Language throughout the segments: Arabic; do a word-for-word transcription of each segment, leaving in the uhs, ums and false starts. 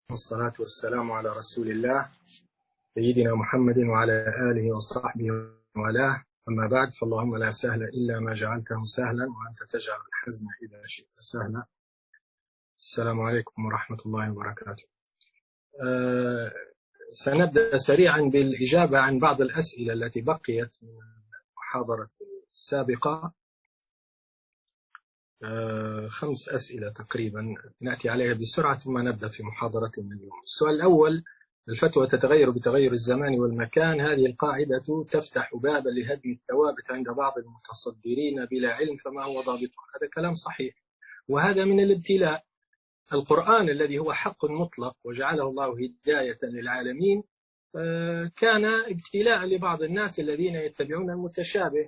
والصلاة والسلام على رسول الله سيدنا محمد وعلى آله وصحبه وعلاه. أما بعد، فاللهم لا سهل إلا ما جعلته سهلا وأنت تجعل الحزن إذا شئت سهلا. السلام عليكم ورحمة الله وبركاته. أه سنبدأ سريعا بالإجابة عن بعض الأسئلة التي بقيت من المحاضرة السابقة. أه خمس أسئلة تقريبا نأتي عليها بسرعة ثم نبدأ في محاضرتنا اليوم. السؤال الأول: الفتوى تتغير بتغير الزمان والمكان، هذه القاعدة تفتح بابا لهدم الثوابت عند بعض المتصدرين بلا علم، فما هو ضابطها؟ هذا كلام صحيح، وهذا من الابتلاء. القرآن الذي هو حق مطلق وجعله الله هداية للعالمين كان ابتلاء لبعض الناس الذين يتبعون المتشابه،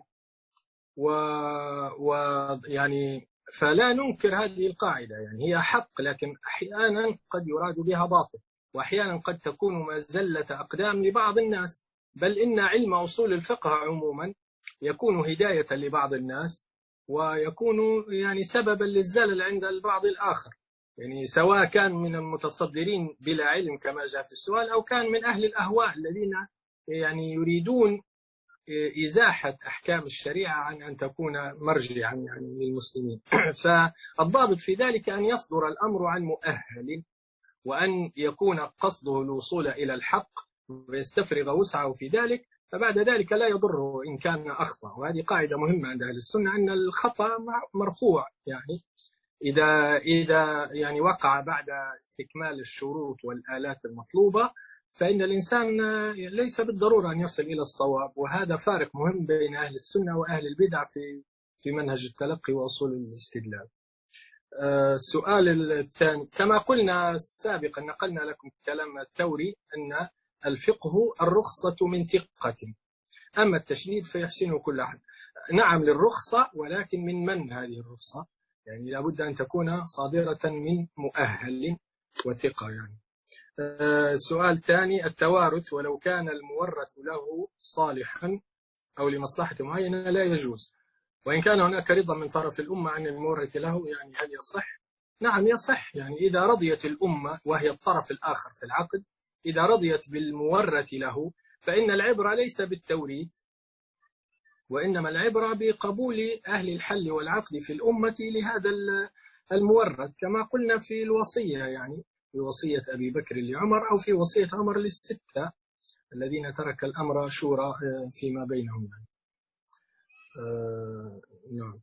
ويعني فلا ننكر هذه القاعدة، يعني هي حق، لكن أحيانا قد يراد بها باطل، وأحيانا قد تكون مزلة أقدام لبعض الناس. بل إن علم أصول الفقه عموما يكون هداية لبعض الناس ويكون يعني سببا للزلل عند البعض الآخر، يعني سواء كان من المتصدرين بلا علم كما جاء في السؤال، أو كان من أهل الأهواء الذين يعني يريدون إزاحة أحكام الشريعة عن أن تكون مرجعا يعني للمسلمين. فالضابط في ذلك أن يصدر الأمر عن مؤهل، وأن يكون قصده الوصول إلى الحق ويستفرغ وسعه في ذلك، فبعد ذلك لا يضره إن كان أخطأ. وهذه قاعدة مهمة عند أهل السنة، أن الخطأ مرفوع، يعني إذا إذا يعني وقع بعد استكمال الشروط والآلات المطلوبة، فإن الإنسان ليس بالضرورة أن يصل إلى الصواب. وهذا فارق مهم بين أهل السنة وأهل البدع في في منهج التلقي وأصول الاستدلال. السؤال الثاني: كما قلنا سابقا، نقلنا لكم كلام الثوري أن الفقه الرخصة من ثقة، أما التشديد فيحسنه كل أحد. نعم للرخصة، ولكن من من هذه الرخصة؟ يعني لابد أن تكون صادرة من مؤهل وثقة. يعني سؤال ثاني: التوارث ولو كان المورث له صالحا أو لمصلحة معينة لا يجوز، وإن كان هناك رضا من طرف الأمة عن المورث له، يعني هل يصح؟ نعم يصح، يعني إذا رضيت الأمة وهي الطرف الآخر في العقد، إذا رضيت بالمورث له، فإن العبرة ليس بالتوريث، وإنما العبرة بقبول أهل الحل والعقد في الأمة لهذا المورث، كما قلنا في الوصية، يعني في وصية أبي بكر لعمر، أو في وصية عمر للستة الذين ترك الأمر شورى فيما بينهم. آه نعم.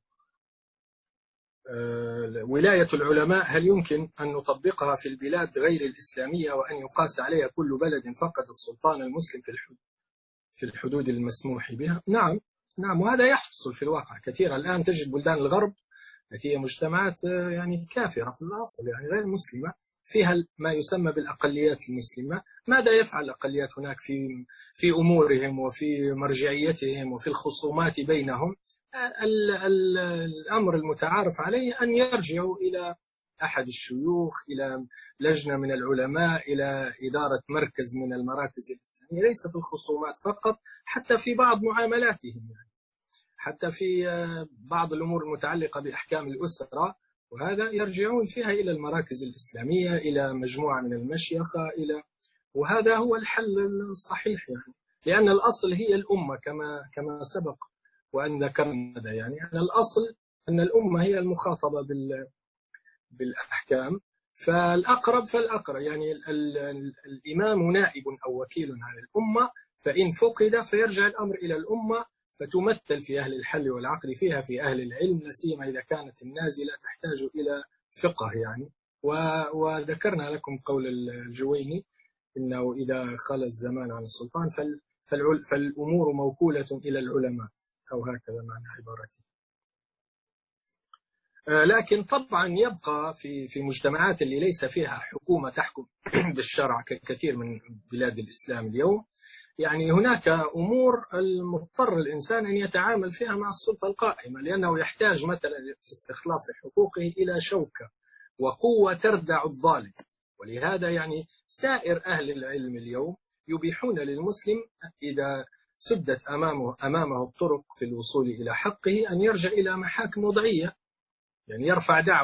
آه ولاية العلماء هل يمكن أن نطبقها في البلاد غير الإسلامية، وأن يقاس عليها كل بلد فقد السلطان المسلم في الحدود في الحدود المسموح بها؟ نعم نعم، وهذا يحصل في الواقع كثيرا. الآن تجد بلدان الغرب التي هي مجتمعات يعني كافرة في الأصل، يعني غير مسلمة، فيها ما يسمى بالأقليات المسلمة. ماذا يفعل الأقليات هناك في في أمورهم وفي مرجعيتهم وفي الخصومات بينهم؟ ال ال الأمر المتعارف عليه أن يرجعوا إلى أحد الشيوخ، إلى لجنة من العلماء، إلى إدارة مركز من المراكز الإسلامية، ليس في الخصومات فقط، حتى في بعض معاملاتهم، يعني حتى في بعض الأمور المتعلقة بأحكام الأسرة، وهذا يرجعون فيها إلى المراكز الإسلامية، إلى مجموعة من المشيخة، إلى وهذا هو الحل الصحيح، يعني لأن الأصل هي الأمة كما كما سبق وأن ذكرنا، يعني أن الأصل أن الأمة هي المخاطبة بال بالأحكام، فالأقرب فالأقرب، يعني ال ال الإمام نائب أو وكيل عن الأمة، فإن فقد فيرجع الأمر إلى الأمة، فتمثل في أهل الحل والعقد فيها في أهل العلم، لا سيما إذا كانت النازلة تحتاج إلى فقه. يعني وذكرنا لكم قول الجويني إنه إذا خلى الزمان عن السلطان فالأمور موكولة إلى العلماء، أو هكذا معنى عبارته. لكن طبعا يبقى في في مجتمعات اللي ليس فيها حكومة تحكم بالشرع ككثير من بلاد الإسلام اليوم، يعني هناك أمور المضطر الإنسان أن يتعامل فيها مع السلطة القائمة، لأنه يحتاج مثلا في استخلاص حقوقه إلى شوكة وقوة تردع الظالم. ولهذا يعني سائر أهل العلم اليوم يبيحون للمسلم إذا سدت أمامه أمامه الطرق في الوصول إلى حقه أن يرجع إلى محاكم وضعية، يعني يرفع دعوة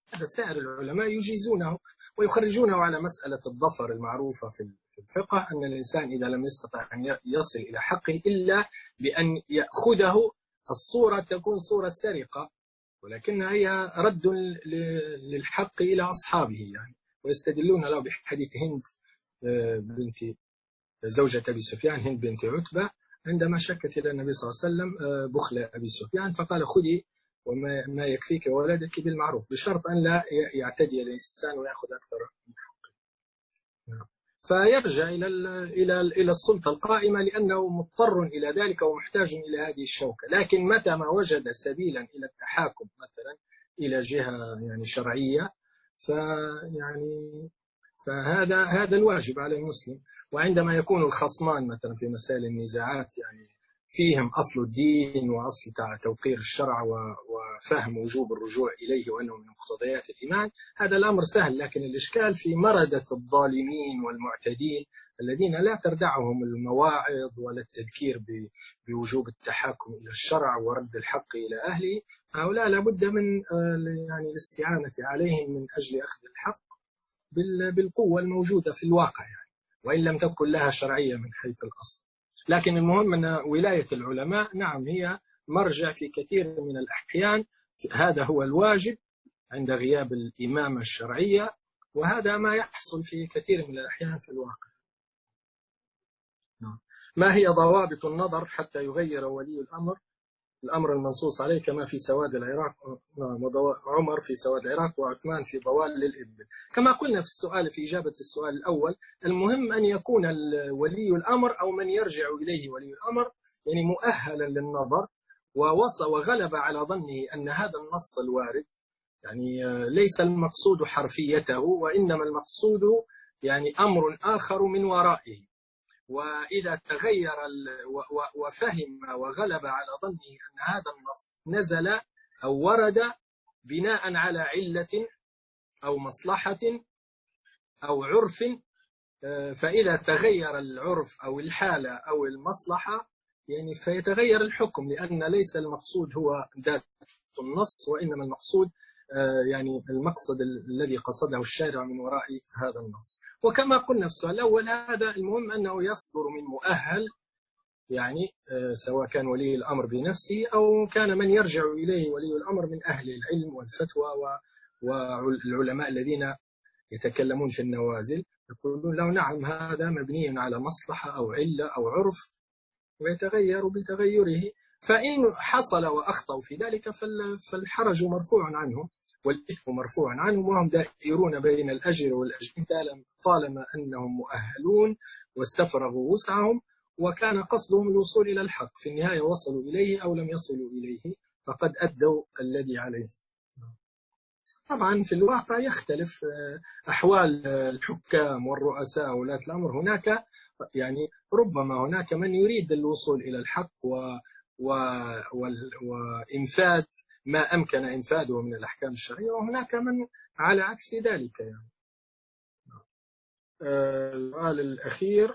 هذا سائر العلماء يجيزونه ويخرجونه على مسألة الظفر المعروفة في الفقه، أن الإنسان إذا لم يستطع أن يصل إلى حقه إلا بأن يأخذه الصورة تكون صورة سرقة، ولكنها هي رد للحق إلى أصحابه يعني. ويستدلون له بحديث هند بنت زوجة أبي سفيان، هند بنت عتبة، عندما شكت إلى النبي صلى الله عليه وسلم بخل أبي سفيان فقال خذي وما ما يكفيك وولدك بالمعروف، بشرط أن لا يعتدي الإنسان ويأخذ أكثر من حقه. فيرجع إلى إلى إلى السلطة القائمة لأنه مضطر إلى ذلك ومحتاج إلى هذه الشوكة. لكن متى ما وجد سبيلا إلى التحاكم مثلا إلى جهة يعني شرعية فيعني فهذا هذا الواجب على المسلم. وعندما يكون الخصمان مثلا في مسائل النزاعات يعني فيهم أصل الدين وأصل توقير الشرع وفهم وجوب الرجوع إليه وأنه من مقتضيات الإيمان، هذا الأمر سهل. لكن الإشكال في مردة الظالمين والمعتدين الذين لا تردعهم المواعظ ولا التذكير بوجوب التحاكم إلى الشرع ورد الحق إلى أهله. هؤلاء لابد من يعني الاستعانة عليهم من أجل أخذ الحق بالقوة الموجودة في الواقع يعني، وإن لم تكن لها شرعية من حيث الأصل. لكن المهم أن ولاية العلماء نعم هي مرجع في كثير من الأحيان، هذا هو الواجب عند غياب الإمامة الشرعية، وهذا ما يحصل في كثير من الأحيان في الواقع. ما هي ضوابط النظر حتى يغير ولي الأمر الأمر المنصوص عليه كما في سواد العراق، عمر في سواد العراق وعثمان في ضوال للإبل؟ كما قلنا في السؤال في إجابة السؤال الأول، المهم أن يكون ولي الأمر أو من يرجع إليه ولي الأمر يعني مؤهلا للنظر ووصى وغلب على ظنه أن هذا النص الوارد يعني ليس المقصود حرفيته، وإنما المقصود يعني أمر آخر من ورائه. وإذا تغير وفهم وغلب على ظنه أن هذا النص نزل أو ورد بناء على علة أو مصلحة أو عرف، فإذا تغير العرف أو الحالة أو المصلحة يعني فيتغير الحكم، لأن ليس المقصود هو ذات النص وإنما المقصود يعني المقصد الذي قصده الشارع من وراء هذا النص. وكما قلنا في السؤال الأول، هذا المهم أنه يصدر من مؤهل يعني سواء كان ولي الأمر بنفسه أو كان من يرجع إليه ولي الأمر من أهل العلم والفتوى والعلماء الذين يتكلمون في النوازل يقولون له نعم هذا مبني على مصلحة أو علة أو عرف ويتغير بتغيره، فإن حصل وأخطأوا في ذلك فالحرج مرفوع عنهم والإثم مرفوع عنهم، وهم دائرون بين الأجر والأجر طالما أنهم مؤهلون واستفرغوا وسعهم وكان قصدهم الوصول إلى الحق، في النهاية وصلوا إليه أو لم يصلوا إليه فقد أدوا الذي عليه. طبعا في الواقع يختلف أحوال الحكام والرؤساء وولاة الأمر، هناك يعني ربما هناك من يريد الوصول إلى الحق و و وإنفاذ ما أمكن إنفاذه من الأحكام الشرعية، وهناك من على عكس ذلك يعني. السؤال الأخير،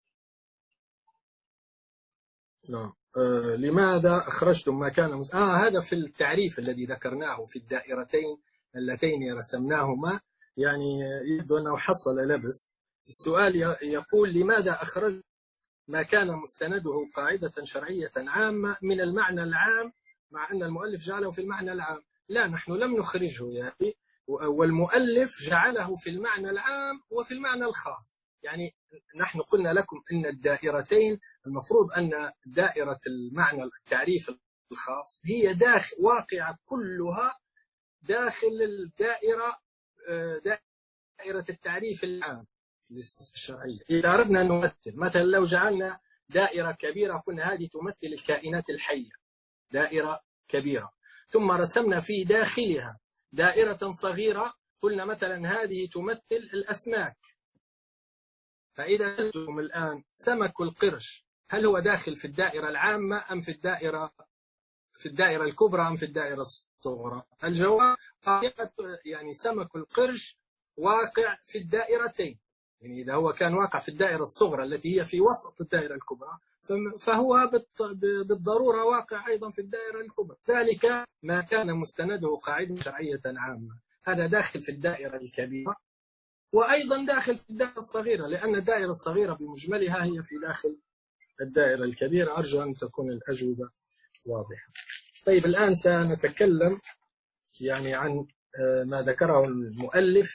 نعم آه لماذا أخرجتم ما كان مس... آه هذا في التعريف الذي ذكرناه في الدائرتين اللتين رسمناهما، يعني يبدو أنه حصل لبس. السؤال يقول لماذا أخرج ما كان مستنده قاعدة شرعية عامة من المعنى العام مع أن المؤلف جعله في المعنى العام؟ لا، نحن لم نخرجه يعني، والمؤلف جعله في المعنى العام وفي المعنى الخاص. يعني نحن قلنا لكم أن الدائرتين المفروض أن دائرة المعنى التعريف الخاص هي داخل واقعة كلها داخل الدائرة دائرة التعريف العام الشرعية. إذا أردنا أن نمثل مثلا لو جعلنا دائرة كبيرة قلنا هذه تمثل الكائنات الحية، دائرة كبيرة، ثم رسمنا في داخلها دائرة صغيرة قلنا مثلا هذه تمثل الأسماك. فإذا قلتم الآن سمك القرش هل هو داخل في الدائرة العامة أم في الدائرة في الدائرة الكبرى أم في الدائرة الصغرى؟ الجواب يعني سمك القرش واقع في الدائرتين، يعني إذا هو كان واقع في الدائرة الصغرى التي هي في وسط الدائرة الكبرى فهو بالضرورة واقع أيضا في الدائرة الكبرى. ذلك ما كان مستنده قاعدة شرعية عامة. هذا داخل في الدائرة الكبيرة، وأيضا داخل في الدائرة الصغيرة، لأن الدائرة الصغيرة بمجملها هي في داخل الدائرة الكبيرة. أرجو أن تكون الأجوبة واضحة. طيب الآن سنتكلم يعني عن ما ذكره المؤلف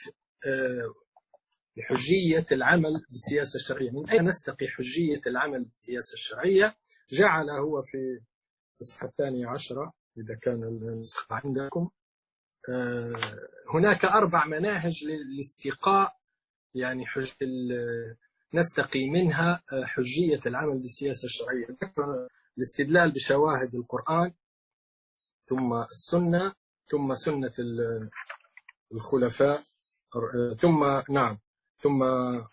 بحجية العمل بالسياسة الشرعية. من أين نستقي حجية العمل بالسياسة الشرعية؟ جعل هو في الصفحة الثانية عشرة إذا كان النسخة عندكم هناك أربع مناهج للاستقاء، يعني حج نستقي منها حجية العمل بالسياسة الشرعية. الاستدلال بشواهد القرآن، ثم السنة، ثم سنة الخلفاء، ثم نعم ثم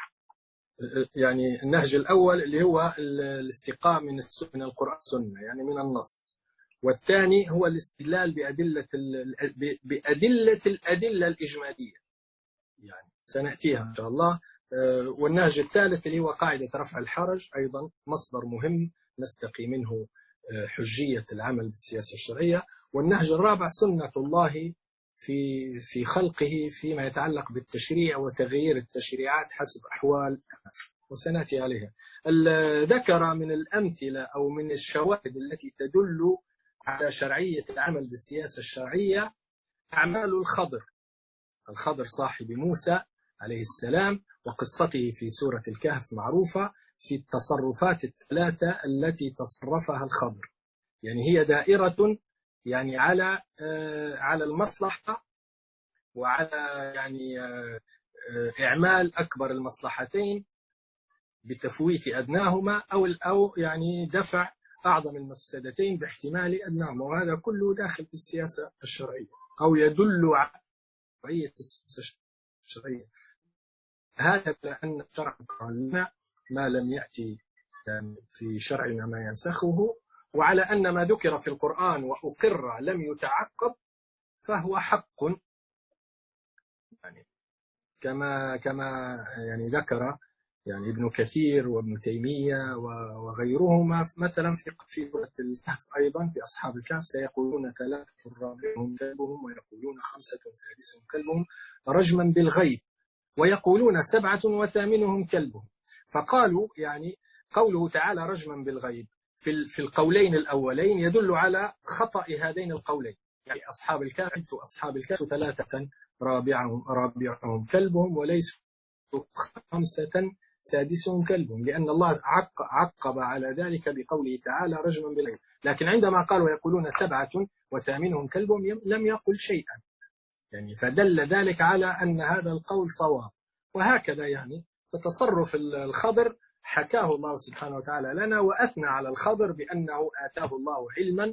يعني النهج الأول اللي هو الاستقاء من من القرآن والسنة، يعني من النص. والثاني هو الاستدلال بأدلة بأدلة الأدلة الإجمالية، يعني سنأتيها إن شاء الله. والنهج الثالث اللي هو قاعدة رفع الحرج، أيضا مصدر مهم نستقي منه حجية العمل بالسياسة الشرعية. والنهج الرابع سنة الله في في خلقه فيما يتعلق بالتشريع وتغيير التشريعات حسب أحوال الناس، وسنأتي عليها. ذكر من الأمثلة أو من الشواهد التي تدل على شرعية العمل بالسياسة الشرعية أعمال الخضر الخضر صاحب موسى عليه السلام، وقصته في سورة الكهف معروفة في التصرفات الثلاثة التي تصرفها الخضر. يعني هي دائرة يعني على على المصلحة وعلى يعني إعمال أكبر المصلحتين بتفويت أدناهما، أو أو يعني دفع أعظم المفسدتين باحتمال أدناهما، وهذا كله داخل في السياسة الشرعية أو يدل على شرعية السياسة الشرعية. هذا لأن شرع لنا ما لم يأتي يعني في شرعنا ما ينسخه، وعلى أن ما ذكر في القرآن وأقر لم يتعقب فهو حق، يعني كما كما يعني ذكر يعني ابن كثير وابن تيمية وغيرهما مثلا في في سورة الكهف أيضا في أصحاب الكهف سيقولون ثلاثة رابعهم كلبهم ويقولون خمسة سادسهم كلبهم رجما بالغيب ويقولون سبعة وثامنهم كلبهم. فقالوا يعني قوله تعالى رجما بالغيب في في القولين الأولين يدل على خطأ هذين القولين، يعني أصحاب الكهف أصحاب الكهف ثلاثة رابعهم رابعهم كلبهم وليسوا خمسة سادسهم كلبهم، لأن الله عقب على ذلك بقوله تعالى رجما بالغيب. لكن عندما قال ويقولون سبعة وثامنهم كلبهم لم يقل شيئا، يعني فدل ذلك على أن هذا القول صواب. وهكذا يعني فتصرف الخضر حكاه الله سبحانه وتعالى لنا، وأثنى على الخضر بأنه آتاه الله علما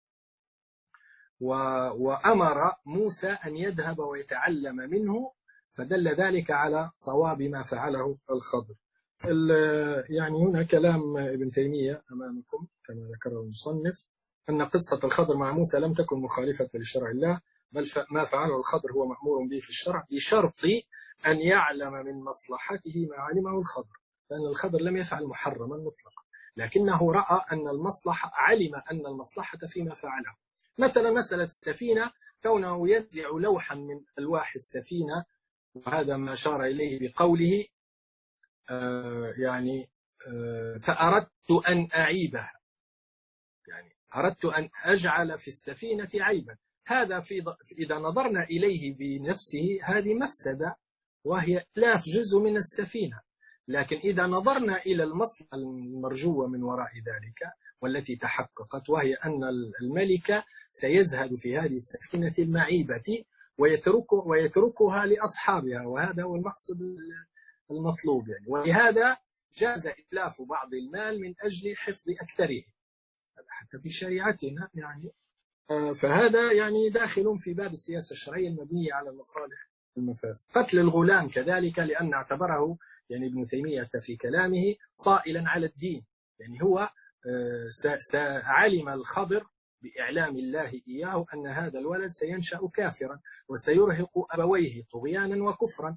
وأمر موسى أن يذهب ويتعلم منه، فدل ذلك على صواب ما فعله الخضر. يعني هنا كلام ابن تيمية أمامكم كما ذكره المصنف، أن قصة الخضر مع موسى لم تكن مخالفة لشرع الله، بل ما فعله الخضر هو مأمور به في الشرع بشرط أن يعلم من مصلحته ما علمه الخضر، لأن الخضر لم يفعل محرما مطلقا، لكنه رأى أن المصلحة علم أن المصلحة فيما فعله. مثلا مسألة السفينة، كونه ينزع لوحا من ألواح السفينة، وهذا ما أشار إليه بقوله آه يعني آه فأردت أن أعيبها، يعني أردت أن أجعل في السفينة عيبا. هذا في إذا نظرنا إليه بنفسه هذه مفسدة وهي إتلاف جزء من السفينة، لكن إذا نظرنا إلى المصلحة المرجوة من وراء ذلك والتي تحققت، وهي أن الملك سيزهد في هذه السفينة المعيبة ويتركه ويتركها لأصحابها، وهذا هو المقصد المطلوب يعني. ولهذا جاز إتلاف بعض المال من أجل حفظ أكثره حتى في شريعتنا يعني. فهذا يعني داخل في باب السياسة الشرعية المبنية على المصالح والمفاسد. قتل الغلام كذلك، لأن اعتبره يعني ابن تيمية في كلامه صائلا على الدين، يعني هو علم الخضر بإعلام الله إياه أن هذا الولد سينشأ كافرا وسيرهق أبويه طغيانا وكفرا،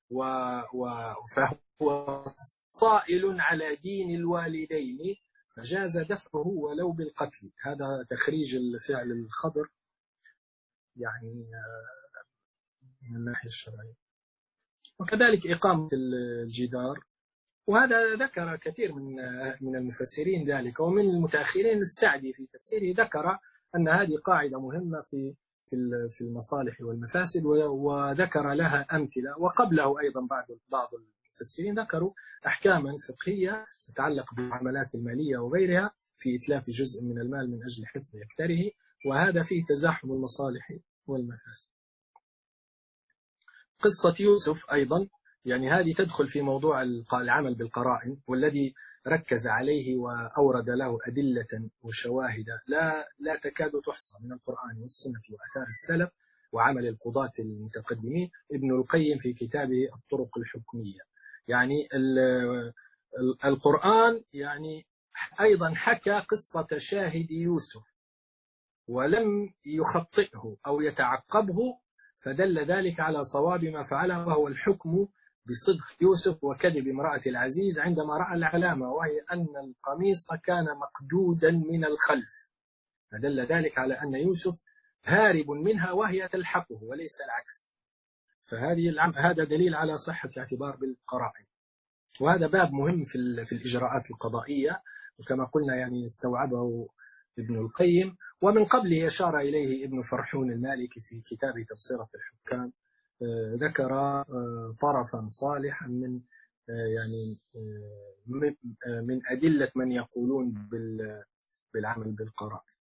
فهو صائل على دين الوالدين فجاز دفعه ولو بالقتل. هذا تخريج الفعل الخضر يعني من الناحية الشرعية. وكذلك إقامة الجدار، وهذا ذكر كثير من من المفسرين ذلك، ومن المتأخرين السعدي في تفسيره ذكر أن هذه قاعدة مهمة في في في المصالح والمفاسد، وذكر لها أمثلة. وقبله أيضا بعض بعض المفسرين ذكروا أحكاما فقهية تتعلق بالمعاملات المالية وغيرها في إتلاف جزء من المال من أجل حفظ أكثره، وهذا فيه تزاحم المصالح والمفاسد. قصة يوسف أيضا يعني هذه تدخل في موضوع العمل بالقرائن، والذي ركز عليه وأورد له أدلة وشواهد لا لا تكاد تحصى من القرآن والسنة وآثار السلف وعمل القضاة المتقدمين ابن القيم في كتابه الطرق الحكمية. يعني القرآن يعني أيضا حكى قصة شاهد يوسف ولم يخطئه أو يتعقبه، فدل ذلك على صواب ما فعله، وهو الحكم بصدق يوسف وكذب امرأة العزيز عندما رأى العلامة، وهي أن القميص كان مقدودا من الخلف، فدل ذلك على أن يوسف هارب منها وهي تلحقه وليس العكس. فهذه هذا دليل على صحة الاعتبار بالقرائن، وهذا باب مهم في في الإجراءات القضائية، وكما قلنا يعني استوعبه ابن القيم، ومن قبله أشار إليه ابن فرحون المالكي في كتابه تبصرة الحكام، ذكر طرفا صالحا من يعني من أدلة من يقولون بالعمل بالقرائن.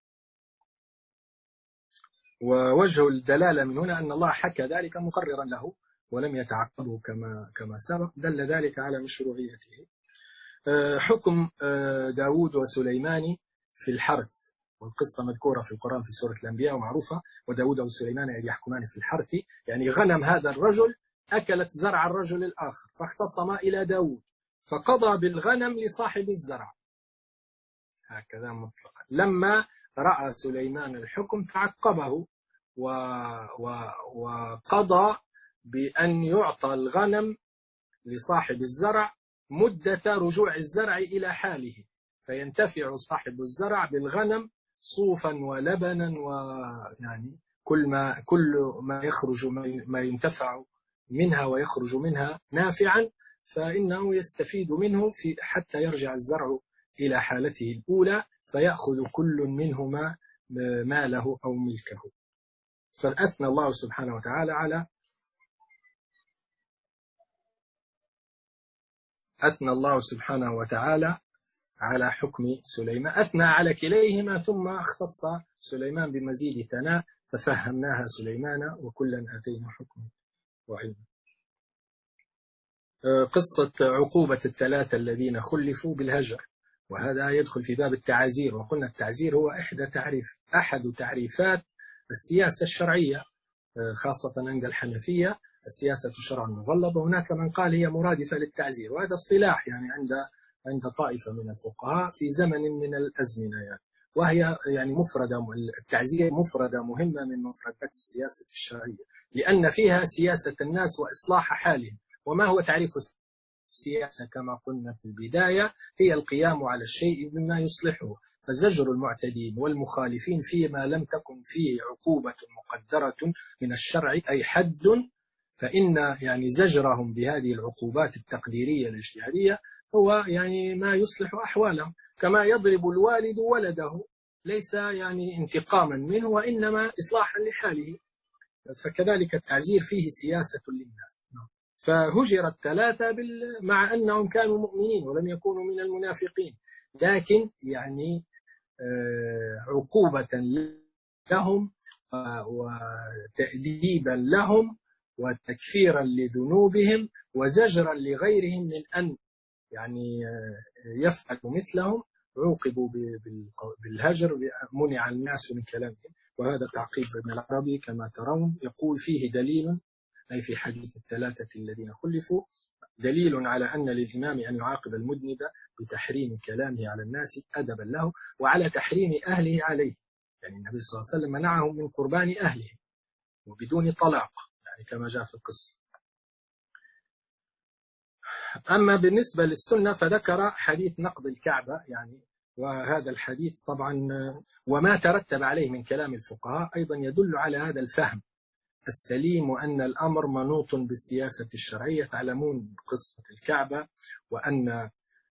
ووجه الدلالة من هنا أن الله حكى ذلك مقررا له ولم يتعقبه كما كما سبق، دل ذلك على مشروعيته. حكم داود وسليمان في الحرث، والقصة مذكورة في القرآن في سورة الأنبياء ومعروفة، وداود وسليمان إذ يحكمان في الحرث، يعني غنم هذا الرجل أكلت زرع الرجل الآخر فاختصما إلى داود فقضى بالغنم لصاحب الزرع، هكذا مطلقا. لما رأى سليمان الحكم تعقبه و... و... وقضى بأن يعطى الغنم لصاحب الزرع مدة رجوع الزرع إلى حاله، فينتفع صاحب الزرع بالغنم صوفا ولبنا، ويعني كل ما كل ما يخرج ما ينتفع منها ويخرج منها نافعا، فإنه يستفيد منه في حتى يرجع الزرع إلى حالته الأولى، فيأخذ كل منهما ماله أو ملكه. فأثنى الله سبحانه وتعالى على أثنى الله سبحانه وتعالى على حكم سليمان، أثنى على كليهما ثم اختص سليمان بمزيد ثناء ففهمناها سليمان وكلا آتينا حكما وعلما. قصة عقوبة الثلاثة الذين خلفوا بالهجر، وهذا يدخل في باب التعازير، وقلنا التعزير هو إحدى تعريف أحد تعريفات السياسة الشرعية، خاصة عند الحنفية السياسة شرع مغلظ، وهناك من قال هي مرادفة للتعزير، وهذا اصطلاح يعني عند عند طائفة من الفقهاء في زمن من الأزمنة، يعني وهي يعني مفردة، التعزير مفردة مهمة من مفردات السياسة الشرعية، لأن فيها سياسة الناس وإصلاح حالهم. وما هو تعريف السياسة كما قلنا في البداية؟ هي القيام على الشيء بما يصلحه، فزجر المعتدين والمخالفين فيما لم تكن فيه عقوبة مقدرة من الشرع أي حد، فإن يعني زجرهم بهذه العقوبات التقديرية الاجتهادية هو يعني ما يصلح أحوالهم، كما يضرب الوالد ولده ليس يعني انتقاما منه وإنما إصلاحا لحاله، فكذلك التعزير فيه سياسة للناس. فهجر الثلاثة بال... مع أنهم كانوا مؤمنين ولم يكونوا من المنافقين، لكن يعني عقوبة لهم وتأديبا لهم وتكفيرا لذنوبهم وزجرا لغيرهم من أن يعني يفعلوا مثلهم، عوقبوا بالهجر، منع الناس من كلامهم. وهذا تعقيب ابن العربي كما ترون، يقول فيه دليل، أي في حديث الثلاثة الذين خلفوا، دليل على أن للإمام أن يعاقب المذنب بتحريم كلامه على الناس أدبا له، وعلى تحريم أهله عليه، يعني النبي صلى الله عليه وسلم منعهم من قربان أهله وبدون طلاق، يعني كما جاء في القصة. أما بالنسبة للسنة فذكر حديث نقض الكعبة، يعني وهذا الحديث طبعا وما ترتب عليه من كلام الفقهاء أيضا يدل على هذا الفهم، السليم، وأن الأمر منوط بالسياسة الشرعية. تعلمون قصة الكعبة، وأن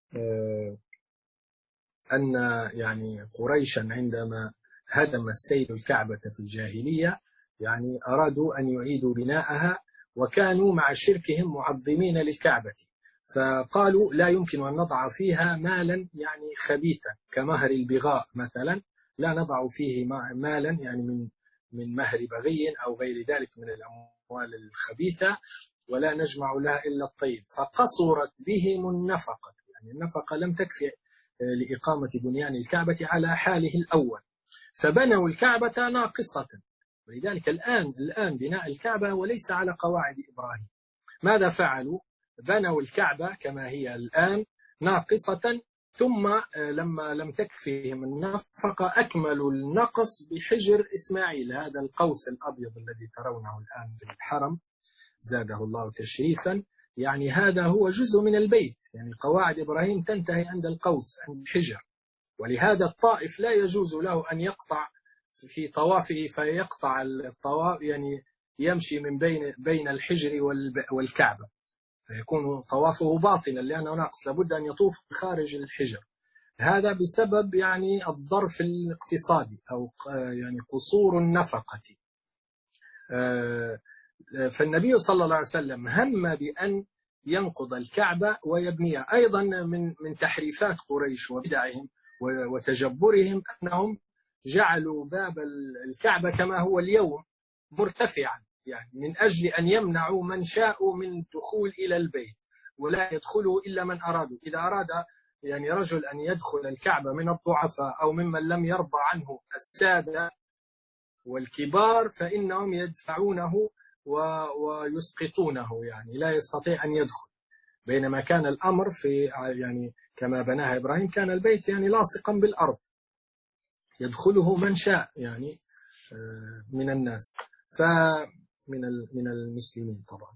أن يعني قريشا عندما هدم السيل الكعبة في الجاهلية يعني أرادوا أن يعيدوا بناءها، وكانوا مع شركهم معظمين للكعبة، فقالوا لا يمكن أن نضع فيها مالا يعني خبيثا كمهر البغاء مثلا، لا نضع فيه مالا يعني من من مهر بغي أو غير ذلك من الأموال الخبيثة، ولا نجمع لها إلا الطيب. فقصرت بهم النفقة، يعني النفقة لم تكفي لإقامة بنيان الكعبة على حاله الأول، فبنوا الكعبة ناقصة. ولذلك الآن الآن بناء الكعبة وليس على قواعد إبراهيم. ماذا فعلوا؟ بنوا الكعبة كما هي الآن ناقصة، ثم لما لم تكفيهم النفقة أكملوا النقص بحجر إسماعيل، هذا القوس الأبيض الذي ترونه الآن في الحرم زاده الله تشريفا، يعني هذا هو جزء من البيت، يعني قواعد إبراهيم تنتهي عند القوس عند الحجر. ولهذا الطائف لا يجوز له أن يقطع في طوافه فيقطع الطواف، يعني يمشي من بين بين الحجر والكعبة، فيكون طوافه باطلا لأنه ناقص، لابد أن يطوف خارج الحجر. هذا بسبب يعني الظرف الاقتصادي أو يعني قصور النفقة. فالنبي صلى الله عليه وسلم هم بأن ينقض الكعبة ويبنيها. أيضا من من تحريفات قريش وبدعهم وتجبرهم أنهم جعلوا باب الكعبة كما هو اليوم مرتفعا، يعني من أجل أن يمنعوا من شاءوا من الدخول إلى البيت، ولا يدخلوا إلا من أرادوا. إذا أراد يعني رجل أن يدخل الكعبة من الضعفاء أو ممن لم يرضى عنه السادة والكبار فإنهم يدفعونه ويسقطونه، يعني لا يستطيع أن يدخل. بينما كان الأمر في يعني كما بناها إبراهيم كان البيت يعني لاصقا بالأرض يدخله من شاء يعني من الناس، فمن من المسلمين طبعا.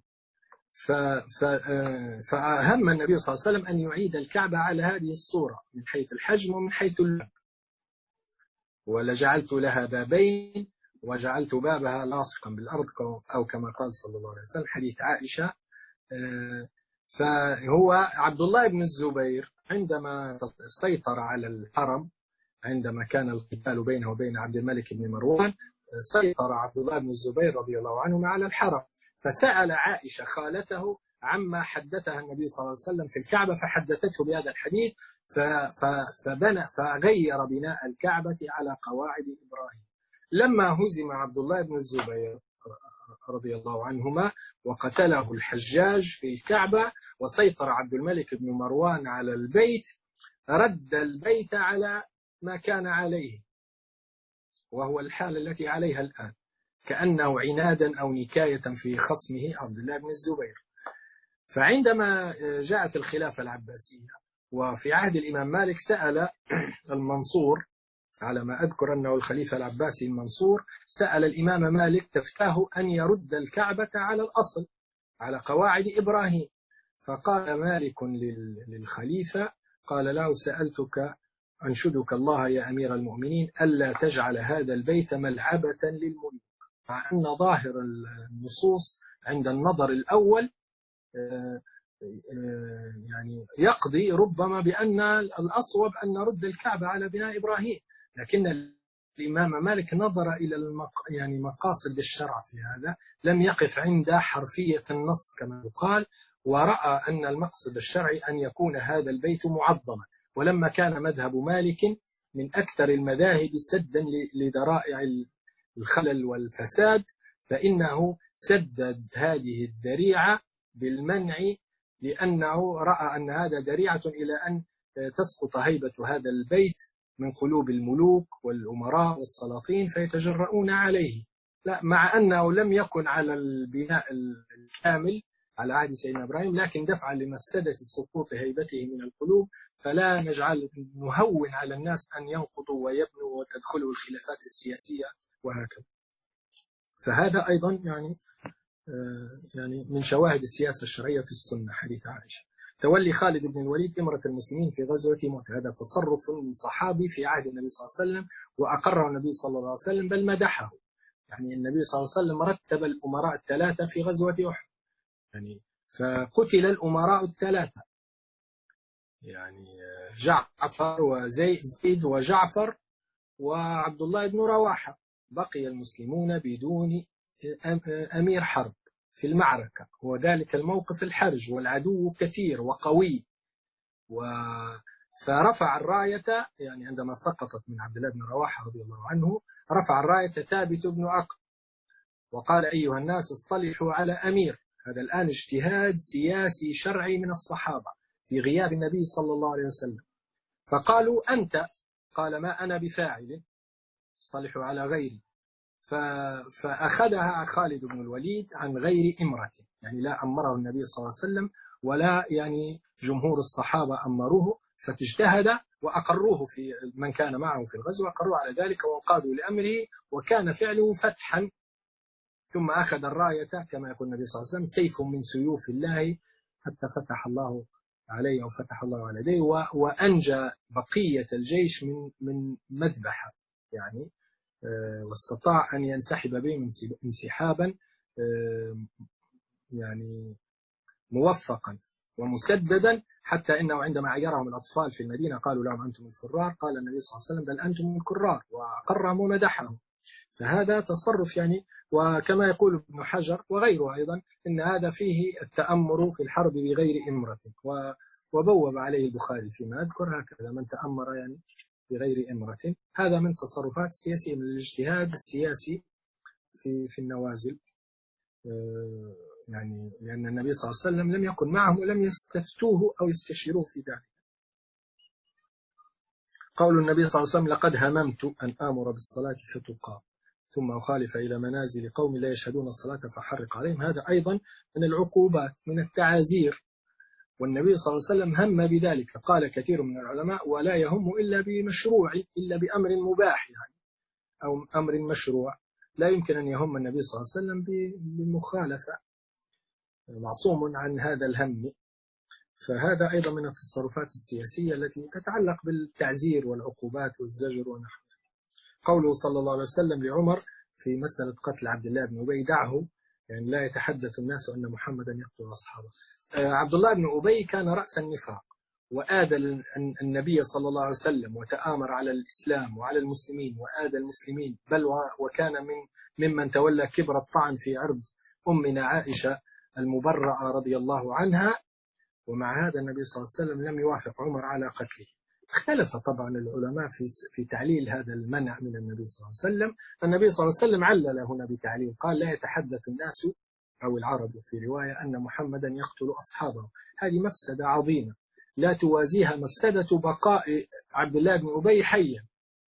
فهم النبي صلى الله عليه وسلم أن يعيد الكعبة على هذه الصورة من حيث الحجم ومن حيث اللب، ولجعلت لها بابين وجعلت بابها لاصقا بالأرض أو كما قال صلى الله عليه وسلم حديث عائشة. فهو عبد الله بن الزبير عندما سيطر على الحرم، عندما كان القتال بينه وبين عبد الملك بن مروان، سيطر عبد الله بن الزبير رضي الله عنه على الحرم، فسأل عائشة خالته عما حدثها النبي صلى الله عليه وسلم في الكعبة، فحدثته بهذا الحديث، فبنى فغير بناء الكعبة على قواعد إبراهيم. لما هزم عبد الله بن الزبير رضي الله عنهما وقتله الحجاج في الكعبة وسيطر عبد الملك بن مروان على البيت، رد البيت على ما كان عليه وهو الحالة التي عليها الآن، كأنه عنادا أو نكاية في خصمه عبد الله بن الزبير. فعندما جاءت الخلافة العباسية وفي عهد الإمام مالك سأل المنصور، على ما أذكر أنه الخليفة العباسي المنصور، سأل الإمام مالك تفتاه أن يرد الكعبة على الأصل على قواعد إبراهيم، فقال مالك للخليفة قال له سألتك أنشدك الله يا أمير المؤمنين ألا تجعل هذا البيت ملعبة للملوك، مع أن ظاهر النصوص عند النظر الأول يعني يقضي ربما بأن الأصوب أن نرد الكعبة على بناء إبراهيم، لكن الإمام مالك نظر إلى المق... يعني مقاصد الشرع في هذا، لم يقف عند حرفية النص كما يقال، ورأى أن المقصد الشرعي أن يكون هذا البيت معظما. ولما كان مذهب مالك من أكثر المذاهب سدا لذرائع الخلل والفساد، فإنه سدد هذه الذريعة بالمنع، لأنه رأى أن هذا ذريعة إلى أن تسقط هيبة هذا البيت من قلوب الملوك والأمراء والسلاطين فيتجرؤون عليه. لا، مع أنه لم يكن على البناء الكامل على عهد سيدنا إبراهيم، لكن دفعا لمفسدة سقوط هيبته من القلوب فلا نجعل نهون على الناس أن ينقضوا ويبنوا وتدخلوا الخلافات السياسية وهكذا. فهذا أيضا يعني يعني من شواهد السياسة الشرعية في السنة حديث عائشة. تولي خالد بن الوليد إمرة المسلمين في غزوة مؤتة، هذا تصرف صحابي في عهد النبي صلى الله عليه وسلم، وأقره النبي صلى الله عليه وسلم بل مدحه، يعني النبي صلى الله عليه وسلم رتب الأمراء الثلاثة في غزوة أحد، يعني فقتل الأمراء الثلاثة، يعني جعفر وزيد وجعفر وعبد الله بن رواحة. بقي المسلمون بدون أمير حرب في المعركة، وذلك الموقف الحرج والعدو كثير وقوي. و فرفع الراية، يعني عندما سقطت من عبد الله بن رواحة رضي الله عنه، رفع الراية ثابت بن عقب وقال: أيها الناس اصطلحوا على أمير. هذا الآن اجتهاد سياسي شرعي من الصحابة في غياب النبي صلى الله عليه وسلم. فقالوا: أنت. قال: ما أنا بفاعل، اصطلحوا على غيري. فأخذها خالد بن الوليد عن غير إمرة، يعني لا أمره النبي صلى الله عليه وسلم ولا يعني جمهور الصحابة أمروه، فتجتهد وأقروه في من كان معه في الغزو، أقروه على ذلك وانقادوا لأمره، وكان فعله فتحا. ثم أخذ الراية كما يقول النبي صلى الله عليه وسلم: سيف من سيوف الله، حتى فتح الله عليه أو فتح الله على يديه، وأنجى بقية الجيش من من مذبحة يعني، واستطاع أن ينسحب بهم انسحابا يعني موفقا ومسددا، حتى إنه عندما عيرهم الأطفال في المدينة قالوا لهم: أنتم الفرار. قال النبي صلى الله عليه وسلم: بل أنتم الكرار، وأقرهم ومدحهم. فهذا تصرف يعني. وكما يقول ابن حجر وغيره أيضا إن هذا فيه التأمر في الحرب بغير إمرة، وبوب عليه البخاري فيما أذكر هكذا: من تأمر يعني بغير إمرة. هذا من تصرفات السياسية، من الاجتهاد السياسي في في النوازل، يعني لأن النبي صلى الله عليه وسلم لم يكن معهم ولم يستفتوه أو يستشيروه في ذلك. قول النبي صلى الله عليه وسلم: لقد هممت أن آمر بالصلاة فتقام ثم أخالف إلى منازل قوم لا يشهدون الصلاة فحرق عليهم. هذا أيضا من العقوبات، من التعازير، والنبي صلى الله عليه وسلم هم بذلك. قال كثير من العلماء: ولا يهم إلا بمشروع، إلا بأمر مباح يعني، أو أمر مشروع، لا يمكن أن يهم النبي صلى الله عليه وسلم بالمخالفة، معصوم عن هذا الهم. فهذا أيضا من التصرفات السياسية التي تتعلق بالتعزير والعقوبات والزجر ونحوه. قوله صلى الله عليه وسلم لعمر في مسألة قتل عبد الله بن أبي: دعه، يعني لا يتحدث الناس أن محمدا يقتل أصحابه. عبد الله بن أبي كان رأس النفاق، وآذى النبي صلى الله عليه وسلم، وتآمر على الإسلام وعلى المسلمين، وآذى المسلمين، بل وكان من ممن تولى كبر الطعن في عرض أمنا عائشة المبرأة رضي الله عنها. ومع هذا النبي صلى الله عليه وسلم لم يوافق عمر على قتله. اختلف طبعا العلماء في في تعليل هذا المنع من النبي صلى الله عليه وسلم. النبي صلى الله عليه وسلم علل هنا بتعليل، قال: لا يتحدث الناس أو العرب في رواية أن محمدا يقتل أصحابه. هذه مفسدة عظيمة لا توازيها مفسدة بقاء عبد الله بن أبي حيا.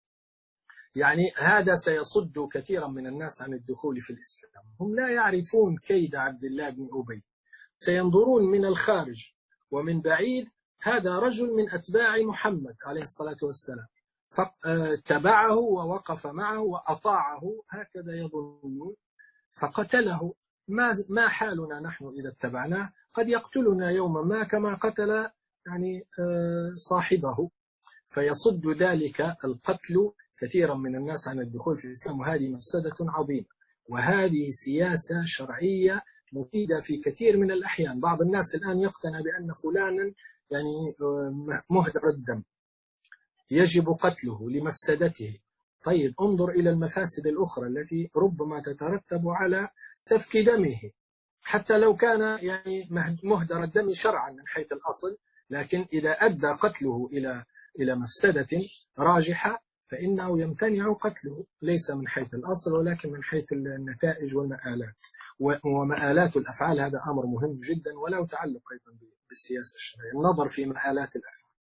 يعني هذا سيصد كثيرا من الناس عن الدخول في الإسلام. هم لا يعرفون كيد عبد الله بن أبي، سينظرون من الخارج ومن بعيد: هذا رجل من أتباع محمد عليه الصلاة والسلام، فتبعه ووقف معه وأطاعه، هكذا يظنون، فقتله. ما ما حالنا نحن إذا اتبعناه؟ قد يقتلنا يوما ما كما قتل يعني صاحبه، فيصد ذلك القتل كثيرا من الناس عن الدخول في الإسلام، وهذه مفسدة عظيمة. وهذه سياسة شرعية مفيدة في كثير من الأحيان. بعض الناس الآن يقتنع بأن فلانا يعني مهدر الدم يجب قتله لمفسدته. طيب انظر إلى المفاسد الأخرى التي ربما تترتب على سفك دمه، حتى لو كان يعني مهدر الدم شرعا من حيث الأصل، لكن إذا أدى قتله إلى إلى مفسدة راجحة فإنه يمتنع قتله، ليس من حيث الأصل ولكن من حيث النتائج والمآلات. ومآلات الأفعال هذا أمر مهم جدا، ولا يتعلق أيضا بالسياسة الشرعية، النظر في مآلات الأفعال.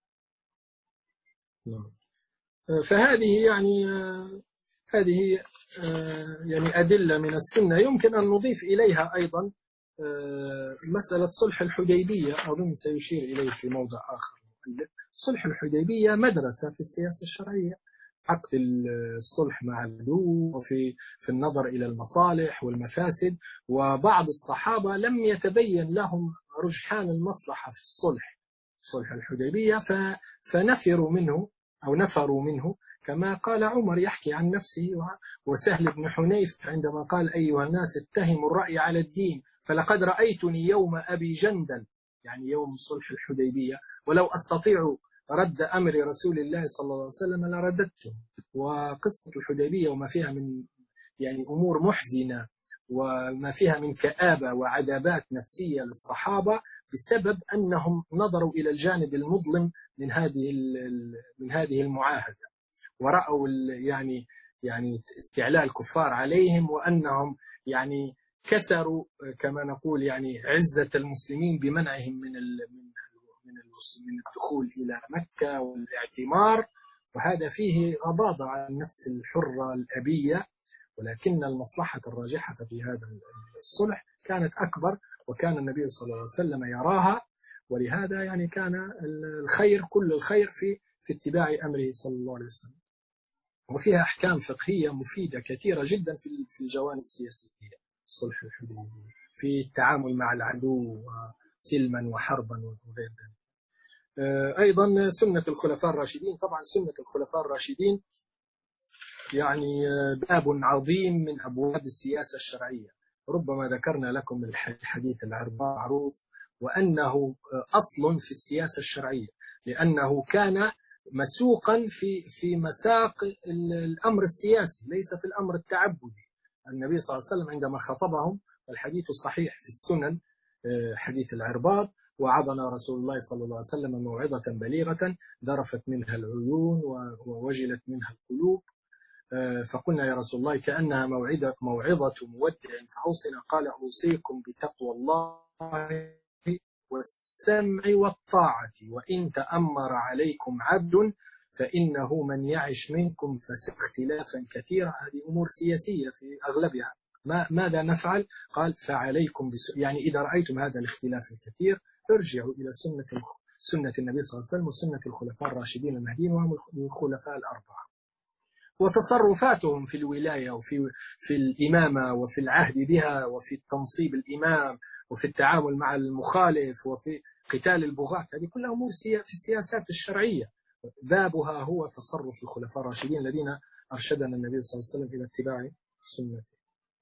فهذه يعني هذه يعني أدلة من السنة. يمكن أن نضيف إليها أيضا مسألة صلح الحديبية، أظن سيشير إليه في موضع آخر. صلح الحديبية مدرسة في السياسة الشرعية، عقد الصلح مع العدو وفي في النظر إلى المصالح والمفاسد. وبعض الصحابة لم يتبين لهم رجحان المصلحة في الصلح، صلح الحديبية، فنفروا منه أو نفروا منه كما قال عمر يحكي عن نفسه، وسهل بن حنيف عندما قال أيها الناس اتهموا الرأي على الدين فلقد رأيتني يوم أبي جندل، يعني يوم صلح الحديبية، ولو أستطيع رد أمر رسول الله صلى الله عليه وسلم لرددته. وقصة الحديبية وما فيها من يعني أمور محزنة وما فيها من كآبة وعذابات نفسية للصحابة بسبب أنهم نظروا إلى الجانب المظلم من هذه من هذه المعاهدة، ورأوا يعني يعني استعلاء الكفار عليهم، وأنهم يعني كسروا كما نقول يعني عزة المسلمين بمنعهم من من من الدخول إلى مكة والاعتمار. وهذا فيه غضاضة عن النفس الحرة الأبية، ولكن المصلحة الراجحة في هذا الصلح كانت أكبر، وكان النبي صلى الله عليه وسلم يراها، ولهذا يعني كان الخير كل الخير في في اتباع أمره صلى الله عليه وسلم. وفيها أحكام فقهية مفيدة كثيرة جدا في في الجوانب السياسية صلح الحديبية، في التعامل مع العدو سلما وحربا وغير ذلك. أيضا سنة الخلفاء الراشدين، طبعا سنة الخلفاء الراشدين يعني باب عظيم من أبواب السياسة الشرعية. ربما ذكرنا لكم الحديث العرباء معروف، وأنه أصل في السياسة الشرعية، لأنه كان مسوقا في في مساق الأمر السياسي ليس في الأمر التعبدي. النبي صلى الله عليه وسلم عندما خطبهم، والحديث الصحيح في السنن حديث العرباض: وعظنا رسول الله صلى الله عليه وسلم موعظة بليغة ذرفت منها العيون ووجلت منها القلوب، فقلنا يا رسول الله كأنها موعظة موعظة مودع فأوصنا. قال أوصيكم بتقوى الله والسمع والطاعة وإن تأمر عليكم عبد فإنه من يعش منكم فسيرى اختلافا كثيرا. هذه أمور سياسية في أغلبها. ما ماذا نفعل؟ قال فعليكم بس، يعني إذا رأيتم هذا الاختلاف الكثير ارجعوا إلى سنة سنة النبي صلى الله عليه وسلم وسنة الخلفاء الراشدين المهديين وهم الخلفاء الأربعة، وتصرفاتهم في الولاية وفي في الإمامة وفي العهد بها وفي تنصيب الإمام وفي التعامل مع المخالف وفي قتال البغاة، هذه كلها أمور في السياسات الشرعية. بابها هو تصرف الخلفاء الراشدين الذين أرشدنا النبي صلى الله عليه وسلم إلى اتباع سنته.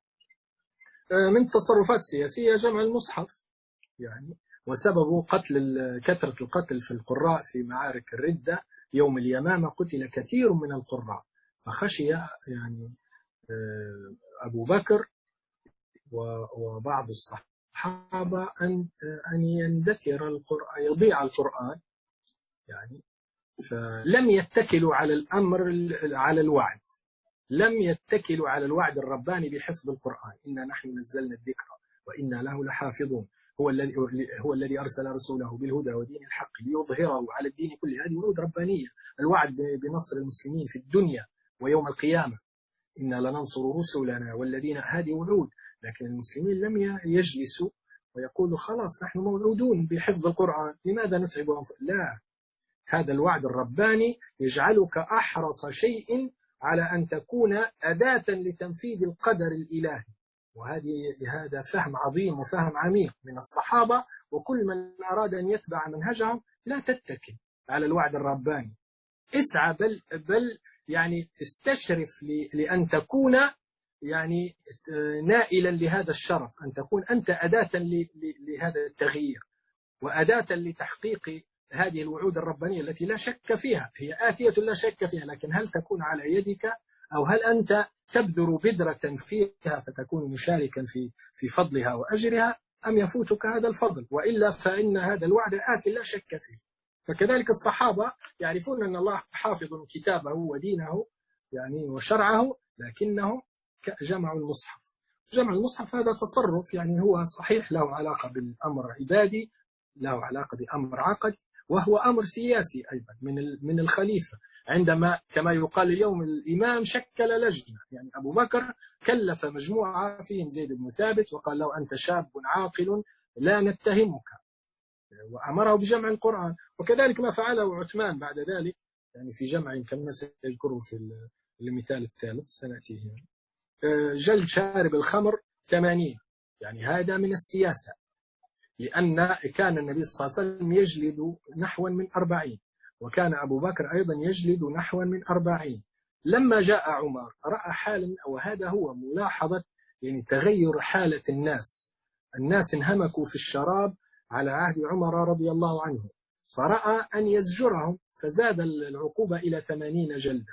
من التصرفات السياسية جمع المصحف، يعني وسبب قتل كثرة القتل في القراء في معارك الردة يوم اليمامة قتل كثير من القراء، فخشي يعني أبو بكر وبعض الصحابة أن أن يندثر القرآن، يضيع القرآن يعني، فلم يتكلوا على الأمر على الوعد، لم يتكلوا على الوعد الرباني بحفظ القرآن: إنا نحن نزلنا الذكر وإنا له لحافظون. هو الذي هو الذي أرسل رسوله بالهدى ودين الحق ليظهره على الدين كله. هذه وعود ربانية، الوعد بنصر المسلمين في الدنيا ويوم القيامة: إنا لننصر رسلنا والذين، هذه وعود. لكن المسلمين لم يجلسوا ويقولوا خلاص نحن موعودون بحفظ القرآن، لماذا نتعب أنفسنا؟ لا، هذا الوعد الرباني يجعلك أحرص شيء على أن تكون أداة لتنفيذ القدر الإلهي. وهذه هذا فهم عظيم وفهم عميق من الصحابة، وكل من أراد أن يتبع منهجهم لا تتكل على الوعد الرباني، اسعى بل بل يعني استشرف لأن تكون يعني نائلا لهذا الشرف، أن تكون أنت أداة لهذا التغيير وأداة لتحقيق هذه الوعود الربانية التي لا شك فيها، هي آتية لا شك فيها، لكن هل تكون على يدك، أو هل أنت تبذر بذرة فيها فتكون مشاركا في في فضلها وأجرها، أم يفوتك هذا الفضل؟ وإلا فإن هذا الوعد آت لا شك فيه. فكذلك الصحابة يعرفون أن الله حافظ كتابه ودينه يعني وشرعه، لكنهم جمعوا المصحف. جمع المصحف هذا تصرف يعني هو صحيح له علاقة بالأمر عبادي، له علاقة بأمر عقدي، وهو أمر سياسي أيضا من من الخليفة. عندما كما يقال اليوم الإمام شكل لجنة، يعني أبو بكر كلف مجموعة فيهم زيد بن ثابت وقال له أنت شاب عاقل لا نتهمك، وأمره بجمع القرآن. وكذلك ما فعله عثمان بعد ذلك يعني في جمع كما سيذكره في المثال الثالث سنأتيه، يعني جلد شارب الخمر ثمانين، يعني هذا من السياسة، لأن كان النبي صلى الله عليه وسلم يجلد نحو من أربعين، وكان أبو بكر أيضا يجلد نحو من أربعين، لما جاء عمر رأى حال، وهذا هو ملاحظة يعني تغير حالة الناس. الناس انهمكوا في الشراب على عهد عمر رضي الله عنه، فرأى أن يزجرهم فزاد العقوبة إلى ثمانين جلدة.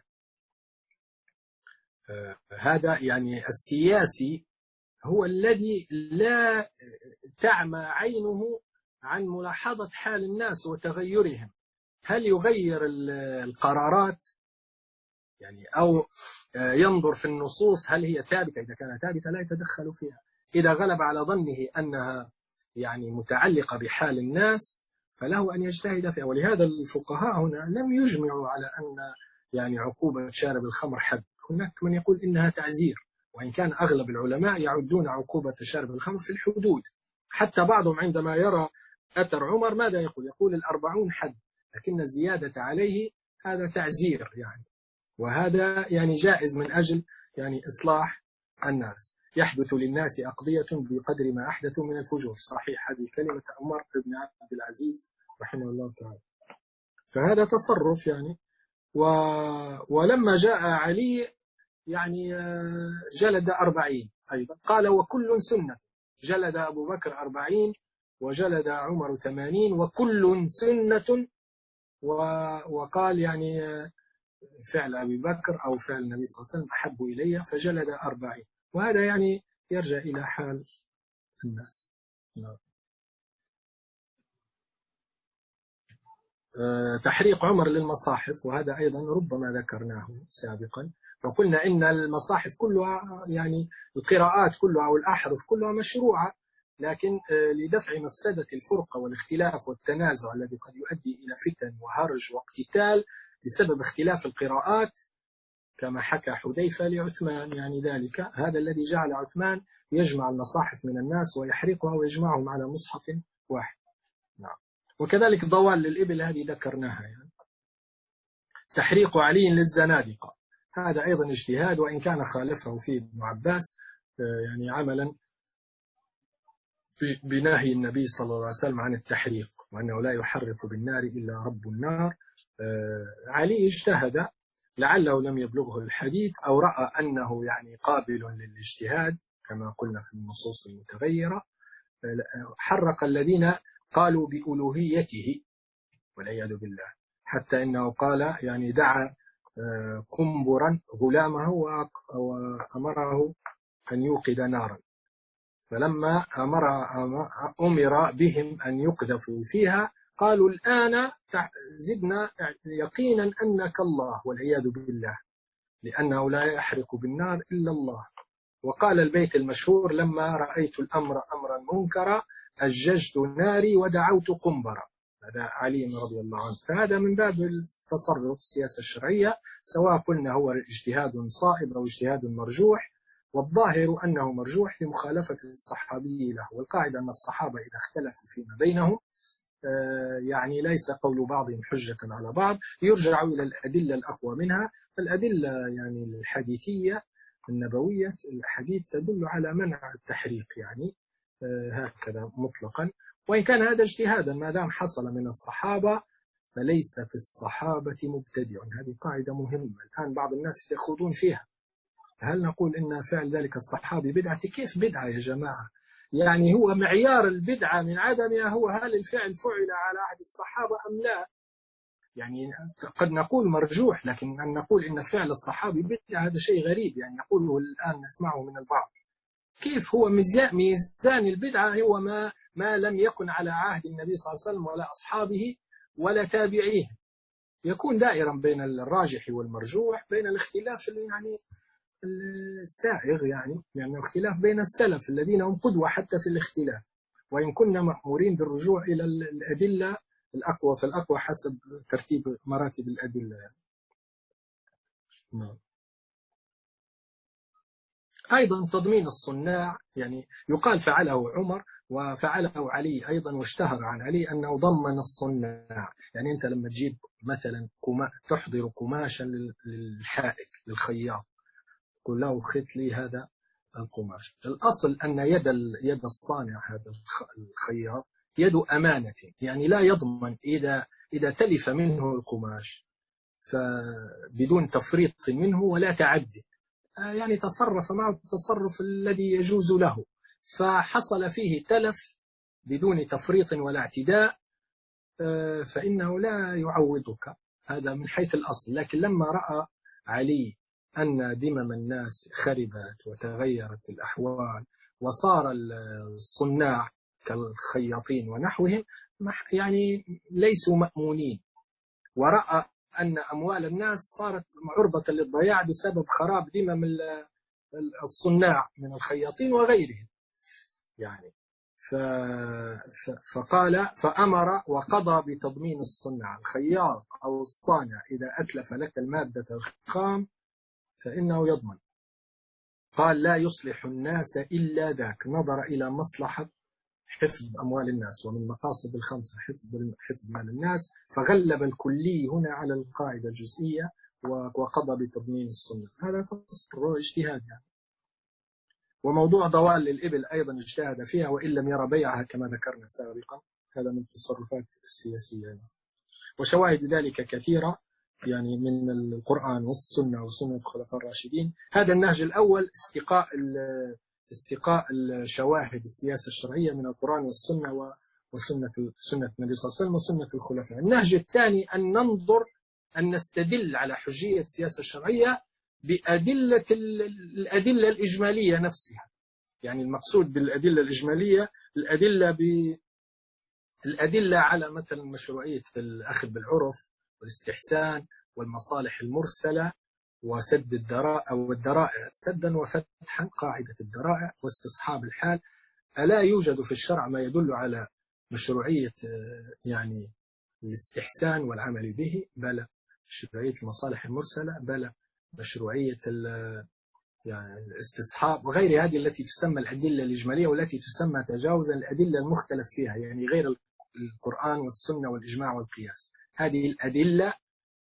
هذا يعني السياسي هو الذي لا تعمى عينه عن ملاحظة حال الناس وتغيرهم. هل يغير القرارات يعني أو ينظر في النصوص هل هي ثابتة؟ إذا كانت ثابتة لا يتدخل فيها. إذا غلب على ظنه أنها يعني متعلقة بحال الناس فله أن يجتهد فيها. ولهذا الفقهاء هنا لم يجمعوا على أن يعني عقوبة شارب الخمر حد. هناك من يقول إنها تعزير، وإن كان أغلب العلماء يعدون عقوبة شارب الخمر في الحدود. حتى بعضهم عندما يرى أثر عمر ماذا يقول؟ يقول الأربعون حد، لكن الزيادة عليه هذا تعزير يعني. وهذا يعني جائز من أجل يعني إصلاح الناس. يحدث للناس أقضية بقدر ما أحدثوا من الفجور. صحيح، هذه كلمة عمر بن عبد العزيز رحمه الله تعالى. فهذا تصرف يعني. و... ولما جاء علي يعني جلد أربعين أيضا، قال وكل سنة. جلد أبو بكر أربعين وجلد عمر ثمانين وكل سنة. و... وقال يعني فعل أبي بكر أو فعل النبي صلى الله عليه وسلم أحب إلي، فجلد أربعين. وهذا يعني يرجع إلى حال الناس. تحريق عمر للمصاحف، وهذا أيضا ربما ذكرناه سابقا، وقلنا إن المصاحف كلها يعني القراءات كلها والأحرف كلها مشروعة، لكن لدفع مفسدة الفرقة والاختلاف والتنازع الذي قد يؤدي إلى فتن وهرج واقتتال بسبب اختلاف القراءات، كما حكى حذيفة لعثمان يعني ذلك، هذا الذي جعل عثمان يجمع المصاحف من الناس ويحرقها ويجمعهم على مصحف واحد. نعم. وكذلك ضوال للإبل هذه ذكرناها يعني. تحريق علي للزنادقة هذا أيضا اجتهاد، وإن كان خالفه فيه ابن عباس يعني عملا بنهي النبي صلى الله عليه وسلم عن التحريق، وأنه لا يحرق بالنار إلا رب النار. علي اجتهد لعله لم يبلغه الحديث أو رأى أنه يعني قابل للاجتهاد كما قلنا في النصوص المتغيرة، حرق الذين قالوا بألوهيته والعياذ بالله، حتى إنه قال يعني دعا قنبرا غلامه وأمره أن يوقد نارا، فلما أمر أمر بهم أن يقذفوا فيها قالوا الآن زدنا يقينا أنك الله والعياذ بالله، لأنه لا يحرق بالنار إلا الله. وقال البيت المشهور لما رأيت الأمر أمرا منكرا أججت ناري ودعوت قنبرا. هذا علي رضي الله عنه. فهذا من باب التصرف السياسة الشرعية، سواء قلنا هو اجتهاد صائب أو اجتهاد مرجوح، والظاهر أنه مرجوح لمخالفة الصحابي له. والقاعدة أن الصحابة إذا اختلفوا فيما بينهم يعني ليس قول بعضهم حجة على بعض، يرجع إلى الأدلة الأقوى منها. فالأدلة يعني الحديثية النبوية الحديث تدل على منع التحريق يعني هكذا مطلقا، وإن كان هذا اجتهادا ما دام حصل من الصحابة فليس في الصحابة مبتدع. هذه قاعدة مهمة الآن بعض الناس يخوضون فيها. هل نقول إن فعل ذلك الصحابي بدعة؟ كيف بدعة يا جماعة؟ يعني هو معيار البدعة من عدمها هو هل الفعل فعل على عهد الصحابة أم لا؟ يعني قد نقول مرجوح، لكن أن نقول إن فعل الصحابي بدعة هذا شيء غريب يعني يقوله الآن نسمعه من البعض. كيف هو ميزان ميزان البدعة هو ما ما لم يكن على عهد النبي صلى الله عليه وسلم ولا أصحابه ولا تابعيه، يكون دائرا بين الراجح والمرجوح، بين الاختلاف يعني السائغ يعني يعني اختلاف بين السلف الذين هم قدوة حتى في الاختلاف، وإن كنا مأمورين بالرجوع إلى الأدلة الأقوى فالأقوى حسب ترتيب مراتب الأدلة يعني. نعم. أيضا تضمين الصناع يعني يقال فعله عمر وفعله علي أيضا، واشتهر عن علي أنه ضمن الصناع. يعني أنت لما تجيب مثلا قما تحضر قماشا للحائك للخياط قل له خيط لي هذا القماش، الأصل أن يد يد الصانع هذا الخياط يد أمانة، يعني لا يضمن إذا إذا تلف منه القماش فبدون تفريط منه ولا تعدي، يعني تصرف معه التصرف الذي يجوز له، فحصل فيه تلف بدون تفريط ولا اعتداء، فإنه لا يعوضك، هذا من حيث الأصل. لكن لما رأى علي أن دمم الناس خربت وتغيرت الأحوال وصار الصناع كالخياطين ونحوهم يعني ليسوا مأمونين، ورأى أن أموال الناس صارت عرضة للضياع بسبب خراب دمم الصناع من الخياطين وغيرهم يعني، فقال فأمر وقضى بتضمين الصناع، الخياط أو الصانع إذا أتلف لك المادة الخام فإنه يضمن. قال لا يصلح الناس إلا ذاك، نظر إلى مصلحة حفظ أموال الناس، ومن مقاصد الخمسة حفظ حفظ مال الناس، فغلب الكلي هنا على القاعدة الجزئية وقضى بتضمين الصنة. هذا تصرف اجتهاد يعني. وموضوع ضوال الإبل أيضا اجتهد فيها وإن لم يرى بيعها كما ذكرنا سابقا، هذا من التصرفات السياسية يعني. وشواهد ذلك كثيرة يعني من القرآن والسنة وسنة الخلفاء الراشدين. هذا النهج الأول استقاء استقاء الشواهد السياسة الشرعية من القرآن والسنة وسنة سنة النبي صلى الله عليه وسلم وسنة الخلفاء. النهج الثاني أن ننظر أن نستدل على حجية السياسة الشرعية بأدلة الأدلة الإجمالية نفسها، يعني المقصود بالأدلة الإجمالية الأدلة ب الأدلة على مثلا مشروعية الأخذ بالعرف والاستحسان والمصالح المرسلة وسد الذرائع والذرائع سدا وفتحا، قاعدة الذرائع واستصحاب الحال. ألا يوجد في الشرع ما يدل على مشروعية يعني الاستحسان والعمل به؟ بلى. مشروعية المصالح المرسلة؟ بلى. مشروعية يعني الاستصحاب وغير هذه التي تسمى الأدلة الإجمالية والتي تسمى تجاوزا الأدلة المختلف فيها، يعني غير القرآن والسنة والإجماع والقياس. هذه الأدلة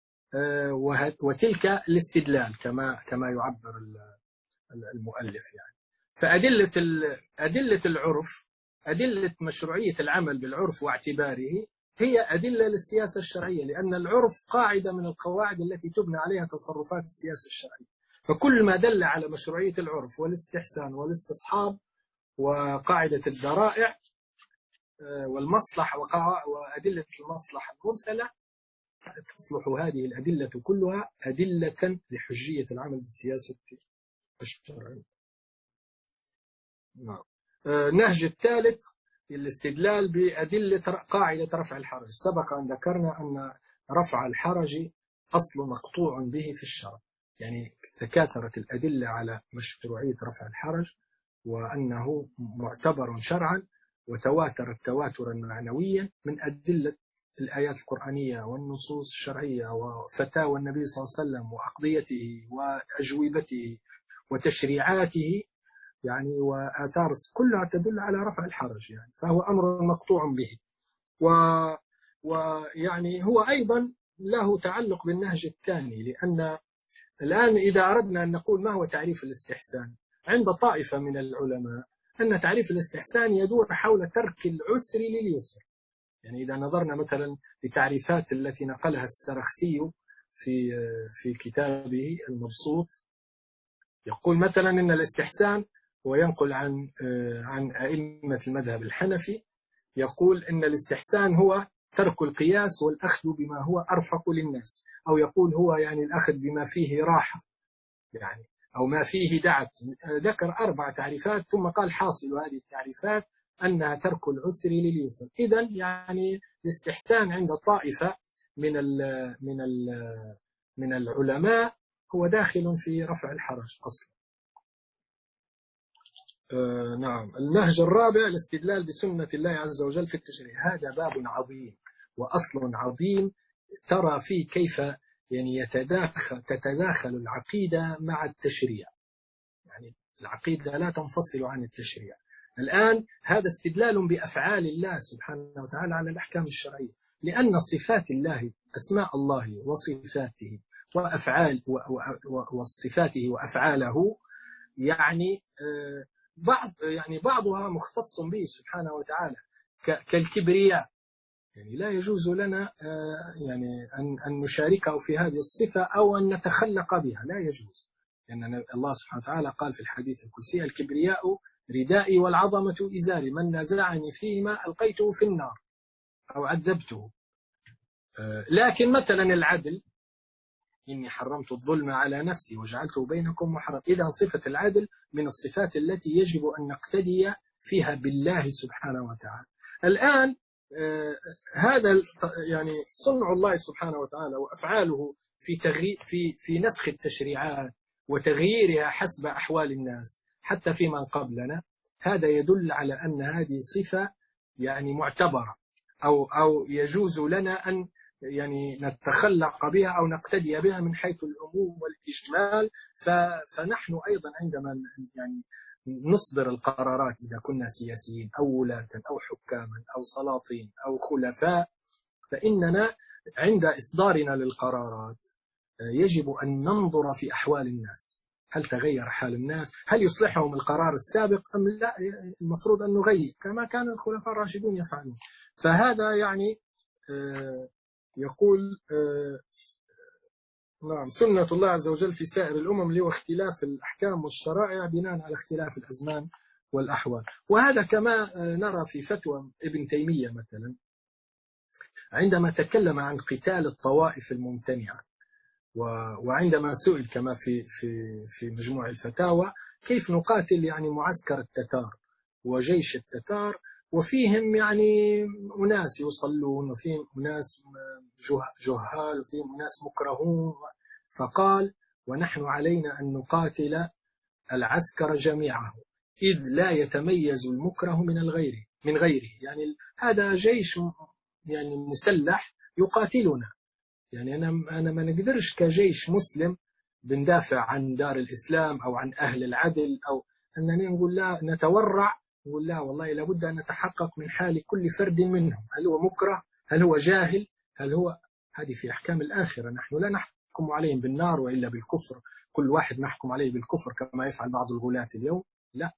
وتلك الاستدلال كما كما يعبر المؤلف يعني. فأدلة أدلة العرف، أدلة مشروعية العمل بالعرف واعتباره هي أدلة للسياسة الشرعية، لأن العرف قاعدة من القواعد التي تبنى عليها تصرفات السياسة الشرعية. فكل ما دل على مشروعية العرف والاستحسان والاستصحاب وقاعدة الذرائع والمصلحة وأدلة المصلحة المرسلة تصلح هذه الأدلة كلها أدلة لحجية العمل بالسياسة الشرعية. نعم. النهج الثالث الاستدلال بأدلة قاعدة رفع الحرج. سبق أن ذكرنا أن رفع الحرج أصل مقطوع به في الشرع، يعني تكاثرت الأدلة على مشروعية رفع الحرج وأنه معتبر شرعا، وتواترت تواترا معنويا من أدلة الآيات القرآنية والنصوص الشرعية وفتاوى النبي صلى الله عليه وسلم وأقضيته وأجوبته وتشريعاته يعني وآثار كلها تدل على رفع الحرج يعني، فهو أمر مقطوع به. ويعني هو أيضا له تعلق بالنهج الثاني، لأن الآن إذا أردنا أن نقول ما هو تعريف الاستحسان عند طائفة من العلماء، أن تعريف الاستحسان يدور حول ترك العسر لليسر. يعني إذا نظرنا مثلا لتعريفات التي نقلها السرخسي في في كتابه المبسوط، يقول مثلا إن الاستحسان، وينقل عن عن أئمة المذهب الحنفي، يقول إن الاستحسان هو ترك القياس والأخذ بما هو أرفق للناس، أو يقول هو يعني الأخذ بما فيه راحة يعني، أو ما فيه دعت. ذكر أربع تعريفات ثم قال حاصل هذه التعريفات أنها ترك العسر لليسر. إذن يعني الاستحسان عند طائفة من ال من ال من العلماء هو داخل في رفع الحرج أصلا. آه نعم. النهج الرابع الاستدلال بسنة الله عز وجل في التشريع. هذا باب عظيم وأصل عظيم، ترى فيه كيف يعني يتداخل تتداخل العقيدة مع التشريع، يعني العقيدة لا تنفصل عن التشريع. الآن هذا استدلال بأفعال الله سبحانه وتعالى على الأحكام الشرعية، لأن صفات الله أسماء الله وصفاته وأفعال وصفاته وأفعاله يعني بعض يعني بعضها مختص به سبحانه وتعالى كالكبرياء، يعني لا يجوز لنا يعني أن نشاركه في هذه الصفة أو أن نتخلق بها، لا يجوز، لأن الله سبحانه وتعالى قال في الحديث القدسي: الكبرياء ردائي والعظمة إزاري، من نازعني فيهما ألقيته في النار أو عذبته. لكن مثلا العدل: إني حرمت الظلم على نفسي وجعلته بينكم محرما. إذا صفة العدل من الصفات التي يجب أن نقتدي فيها بالله سبحانه وتعالى. الآن آه هذا يعني صنع الله سبحانه وتعالى وأفعاله في تغيير في في نسخ التشريعات وتغييرها حسب أحوال الناس حتى في من قبلنا، هذا يدل على أن هذه صفة يعني معتبرة، أو أو يجوز لنا أن يعني نتخلق بها أو نقتدي بها من حيث العموم والإجمال. فنحن أيضا عندما يعني نصدر القرارات، إذا كنا سياسيين أو ولاة أو حكاما أو سلاطين أو خلفاء، فإننا عند إصدارنا للقرارات يجب أن ننظر في أحوال الناس، هل تغير حال الناس؟ هل يصلحهم القرار السابق أم لا؟ المفروض أن نغير كما كان الخلفاء الراشدون يفعلون. فهذا يعني يقول نعم سنة الله عز وجل في سائر الأمم اللي هو اختلاف الأحكام والشرائع بناء على اختلاف الأزمان والأحوال. وهذا كما نرى في فتوى ابن تيمية مثلا عندما تكلم عن قتال الطوائف الممتنعة، وعندما سئل كما في في في مجموع الفتاوى كيف نقاتل يعني معسكر التتار وجيش التتار وفيهم يعني أناس يصلون وفيهم أناس جهال وفيهم أناس مكرهون، فقال: ونحن علينا أن نقاتل العسكر جميعه إذ لا يتميز المكره من الغير من غيره. يعني هذا جيش يعني مسلح يقاتلنا، يعني أنا أنا ما نقدرش كجيش مسلم بندافع عن دار الإسلام أو عن أهل العدل، أو أنني نقول لا نتورع، نقول لا والله لابد أن نتحقق من حال كل فرد منهم، هل هو مكره؟ هل هو جاهل؟ هل هو هذه في أحكام الآخرة، نحن لا نحكم عليهم بالنار وإلا بالكفر، كل واحد نحكم عليه بالكفر كما يفعل بعض الغلاة اليوم، لا.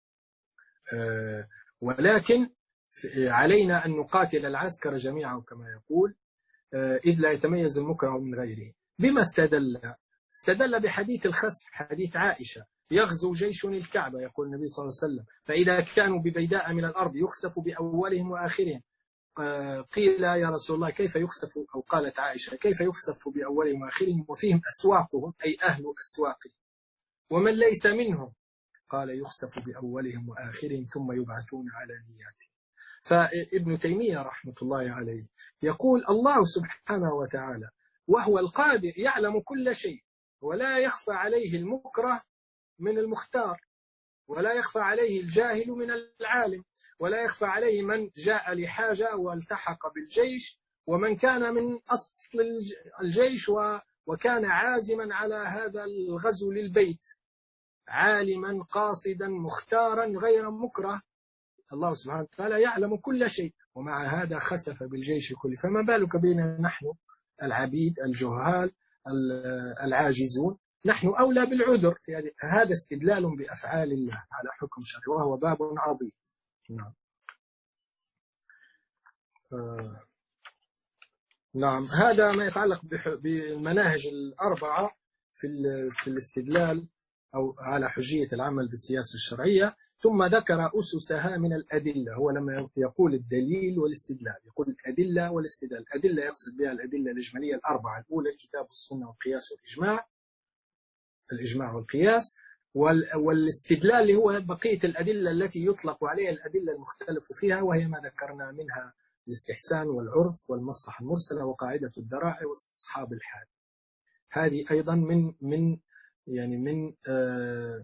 أه ولكن علينا أن نقاتل العسكر جميعا كما يقول إذ لا يتميز المكره من غيره. بما استدل؟ استدل بحديث الخسف، حديث عائشة: يغزو جيش الكعبة، يقول النبي صلى الله عليه وسلم، فإذا كانوا ببيداء من الأرض يخسف بأولهم وآخرهم. قيل يا رسول الله كيف يخسف؟ أو قالت عائشة: كيف يخسف بأولهم وآخرهم وفيهم أسواقهم أي أهل أسواقهم ومن ليس منهم؟ قال: يخسف بأولهم وآخرهم ثم يبعثون على نياتهم. فابن تيمية رحمة الله عليه يقول: الله سبحانه وتعالى وهو القادر يعلم كل شيء، ولا يخفى عليه المكره من المختار، ولا يخفى عليه الجاهل من العالم، ولا يخفى عليه من جاء لحاجة والتحق بالجيش، ومن كان من أصل الجيش وكان عازما على هذا الغزو للبيت، عالما قاصدا مختارا غير مكره. الله سبحانه وتعالى يعلم كل شيء، ومع هذا خسف بالجيش كله، فما بالك بنا نحن العبيد الجهال العاجزون؟ نحن أولى بالعذر في هذه. هذا استدلال بأفعال الله على حكم شرعي، وهو باب عظيم. نعم. آه. نعم، هذا ما يتعلق بالمناهج الأربعة في في الاستدلال أو على حجية العمل بالسياسة الشرعية. ثم ذكر أسسها من الأدلة. هو لما يقول الدليل والاستدلال يقول الأدلة والاستدلال. الأدلة يقصد بها الأدلة الإجمالية الأربعة: الأولى الكتاب والسنة والقياس والإجماع، الإجماع والقياس، والاستدلال اللي هو بقية الأدلة التي يطلق عليها الأدلة المختلف فيها، وهي ما ذكرنا منها الاستحسان والعرف والمصلحة المرسلة وقاعدة الذرائع واستصحاب الحال. هذه أيضا من من يعني من آه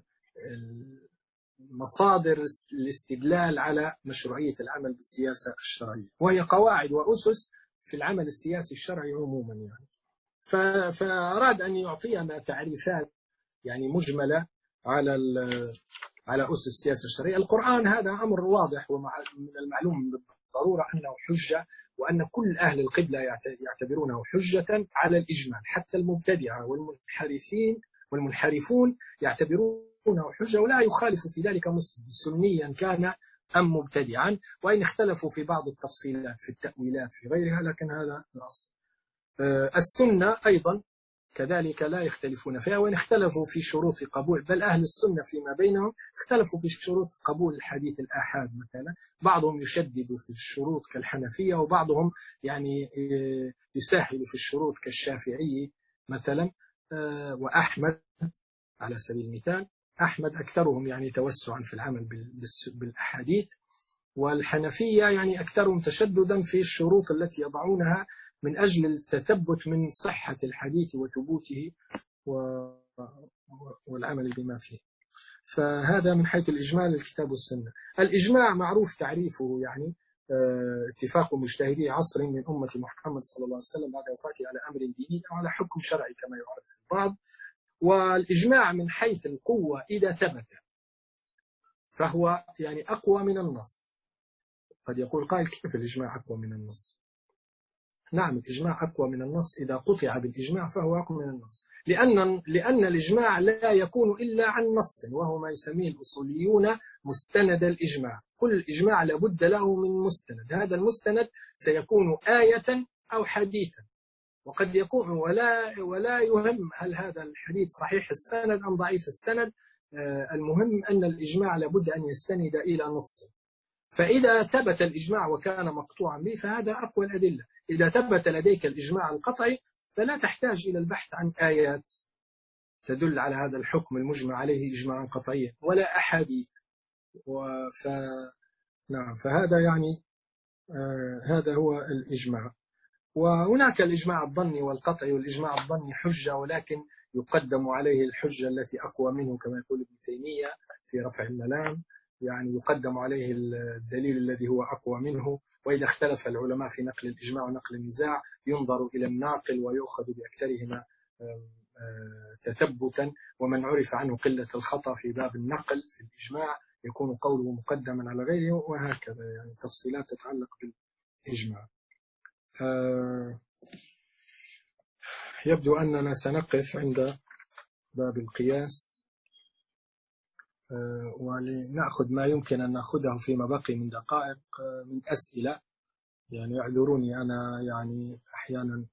مصادر الاستدلال على مشروعية العمل بالسياسة الشرعية، وهي قواعد وأسس في العمل السياسي الشرعي عموما. يعني فأراد أن يعطينا تعريفات يعني مجملة على على أسس السياسة الشرعية. القرآن هذا أمر واضح، ومن المعلوم بالضرورة أنه حجة، وأن كل أهل القبلة يعتبرونه حجة على الإجمال، حتى المبتدعة والمنحرفين والمنحرفون يعتبرونه حجة، ولا يخالف في ذلك مسلم سنيا كان أم مبتدعا، وإن اختلفوا في بعض التفصيلات في التأويلات في غيرها، لكن هذا الأصل. السنة أيضا كذلك لا يختلفون فيها، وإن اختلفوا في شروط قبول، بل أهل السنة فيما بينهم اختلفوا في شروط قبول الحديث الآحاد مثلا، بعضهم يشدد في الشروط كالحنفية، وبعضهم يعني يسهل في الشروط كالشافعي مثلا، وأحمد على سبيل المثال. أحمد أكثرهم يعني توسعا في العمل بالأحاديث، والحنفية يعني أكثرهم تشددا في الشروط التي يضعونها من أجل التثبت من صحة الحديث وثبوته والعمل بما فيه. فهذا من حيث الإجمال الكتاب والسنة. الإجماع معروف تعريفه، يعني اتفاق مجتهدي عصر من أمة محمد صلى الله عليه وسلم بعد وفاته على أمر ديني أو على حكم شرعي كما يعرف البعض. والإجماع من حيث القوة إذا ثبت فهو يعني أقوى من النص. قد يقول قائل كيف الإجماع أقوى من النص؟ نعم، الإجماع أقوى من النص إذا قطع بالإجماع فهو أقوى من النص، لأن لأن الإجماع لا يكون إلا عن نص، وهو ما يسميه الأصوليون مستند الإجماع. كل إجماع لابد له من مستند، هذا المستند سيكون آية أو حديثا، وقد يكون ولا ولا يهم هل هذا الحديث صحيح السند أم ضعيف السند، المهم أن الإجماع لابد أن يستند إلى نص. فإذا ثبت الإجماع وكان مقطوعا به فهذا أقوى الأدلة. إذا ثبت لديك الإجماع القطعي فلا تحتاج إلى البحث عن آيات تدل على هذا الحكم المجمع عليه إجماعا قطعيا ولا أحاديث. وف... نعم، فهذا يعني آه هذا هو الإجماع. وهناك الإجماع الظني والقطعي، والإجماع الظني حجة ولكن يقدم عليه الحجة التي أقوى منه كما يقول ابن تيمية في رفع الملام، يعني يقدم عليه الدليل الذي هو أقوى منه. وإذا اختلف العلماء في نقل الإجماع ونقل النزاع ينظر إلى الناقل ويؤخذ بأكثرهما تثبتا، ومن عرف عنه قلة الخطأ في باب النقل في الإجماع يكون قوله مقدما على غيره، وهكذا يعني تفصيلات تتعلق بالإجماع. يبدو أننا سنقف عند باب القياس، ولنأخذ ما يمكن أن نأخذه فيما بقي من دقائق من أسئلة. يعني يعذروني أنا يعني أحيانا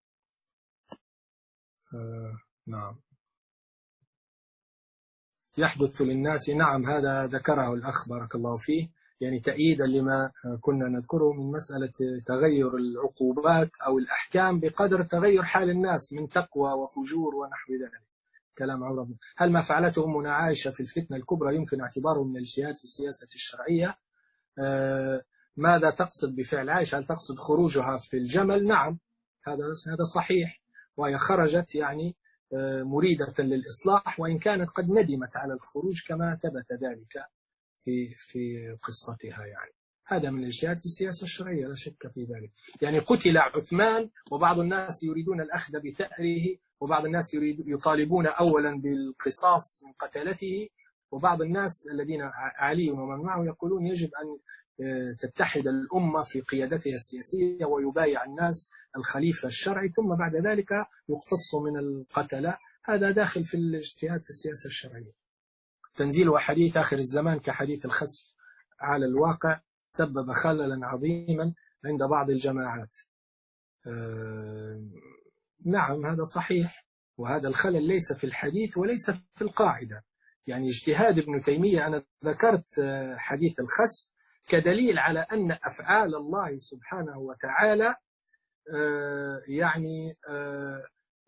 نعم يحدث للناس. نعم، هذا ذكره الأخ بارك الله فيه، يعني تأييدا لما كنا نذكره من مسألة تغير العقوبات أو الأحكام بقدر تغير حال الناس من تقوى وفجور ونحو ذلك. كلام عمر. هل ما فعلته أمنا عائشة في الفتنة الكبرى يمكن اعتباره من الاجتهاد في السياسة الشرعية؟ آه ماذا تقصد بفعل عائشة؟ هل تقصد خروجها في الجمل؟ نعم، هذا هذا صحيح، وهي خرجت يعني آه مريدة للإصلاح، وإن كانت قد ندمت على الخروج كما ثبت ذلك في في قصتها. يعني هذا من الاجتهاد في السياسة الشرعية لا شك في ذلك. يعني قتل عثمان وبعض الناس يريدون الأخذ بثأره، وبعض الناس يريد يطالبون أولا بالقصاص من قتلته، وبعض الناس الذين علي ومن معه يقولون يجب أن تتحد الأمة في قيادتها السياسية ويبايع الناس الخليفة الشرعي، ثم بعد ذلك يقتص من القتلة. هذا داخل في الاجتهاد في السياسة الشرعية. تنزيل حديث آخر الزمان كحديث الخسف على الواقع سبب خللا عظيما عند بعض الجماعات. أه نعم، هذا صحيح، وهذا الخلل ليس في الحديث وليس في القاعدة. يعني اجتهاد ابن تيمية، أنا ذكرت حديث الخسف كدليل على أن أفعال الله سبحانه وتعالى أه يعني أه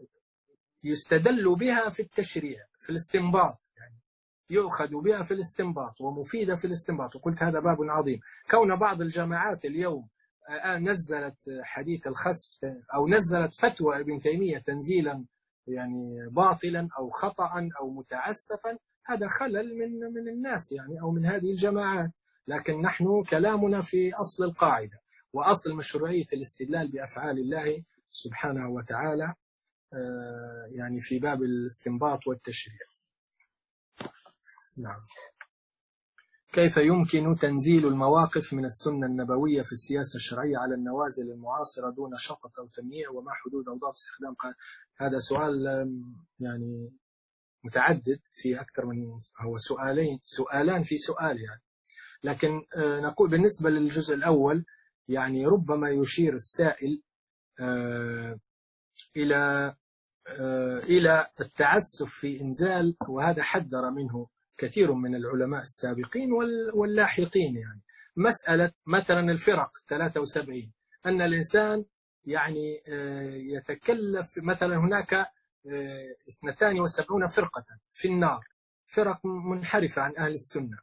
يستدل بها في التشريع في الاستنباط، يعني يؤخذ بها في الاستنباط ومفيدة في الاستنباط. وقلت هذا باب عظيم. كون بعض الجماعات اليوم نزلت حديث الخسف أو نزلت فتوى ابن تيمية تنزيلا يعني باطلا أو خطأ أو متعسفا، هذا خلل من من الناس يعني أو من هذه الجماعات. لكن نحن كلامنا في أصل القاعدة وأصل مشروعية الاستدلال بأفعال الله سبحانه وتعالى يعني في باب الاستنباط والتشريع. نعم. كيف يمكن تنزيل المواقف من السنة النبوية في السياسة الشرعية على النوازل المعاصرة دون شطط أو تمييع، وما حدود أو ضابط استخدام؟ هذا سؤال يعني متعدد في أكثر من هو سؤالين سؤالان في سؤال. يعني لكن نقول بالنسبة للجزء الأول يعني ربما يشير السائل إلى إلى التعسف في إنزال، وهذا حذر منه كثير من العلماء السابقين واللاحقين. يعني مسألة مثلا الفرق ثلاثة وسبعين، أن الإنسان يعني يتكلف، مثلا هناك اثنتان وسبعون فرقة في النار، فرق منحرفة عن أهل السنة،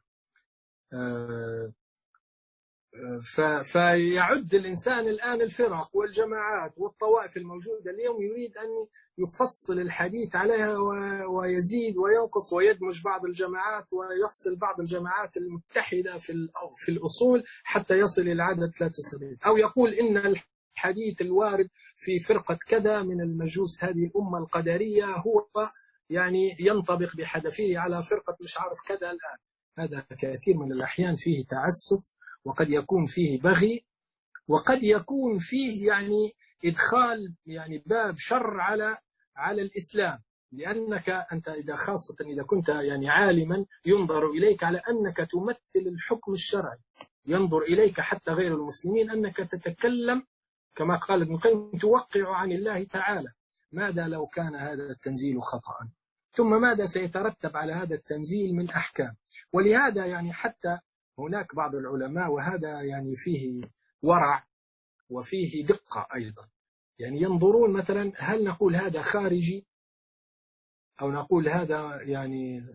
فيعد الإنسان الآن الفرق والجماعات والطوائف الموجودة اليوم، يريد أن يفصل الحديث عليها ويزيد وينقص ويدمج بعض الجماعات ويفصل بعض الجماعات المتحدة في الأصول حتى يصل إلى عدد ثلاثة وسبعين، أو يقول إن الحديث الوارد في فرقة كذا من المجوس هذه الأمة القدرية هو يعني ينطبق بحذافيره على فرقة مش عارف كذا الآن. هذا كثير من الأحيان فيه تعسف، وقد يكون فيه بغي، وقد يكون فيه يعني إدخال يعني باب شر على على الإسلام، لأنك أنت إذا خاصة إذا كنت يعني عالما ينظر إليك على أنك تمثل الحكم الشرعي، ينظر إليك حتى غير المسلمين أنك تتكلم كما قال ابن القيم توقع عن الله تعالى. ماذا لو كان هذا التنزيل خطأ؟ ثم ماذا سيترتب على هذا التنزيل من أحكام؟ ولهذا يعني حتى هناك بعض العلماء، وهذا يعني فيه ورع وفيه دقة أيضا، يعني ينظرون مثلا هل نقول هذا خارجي أو نقول هذا يعني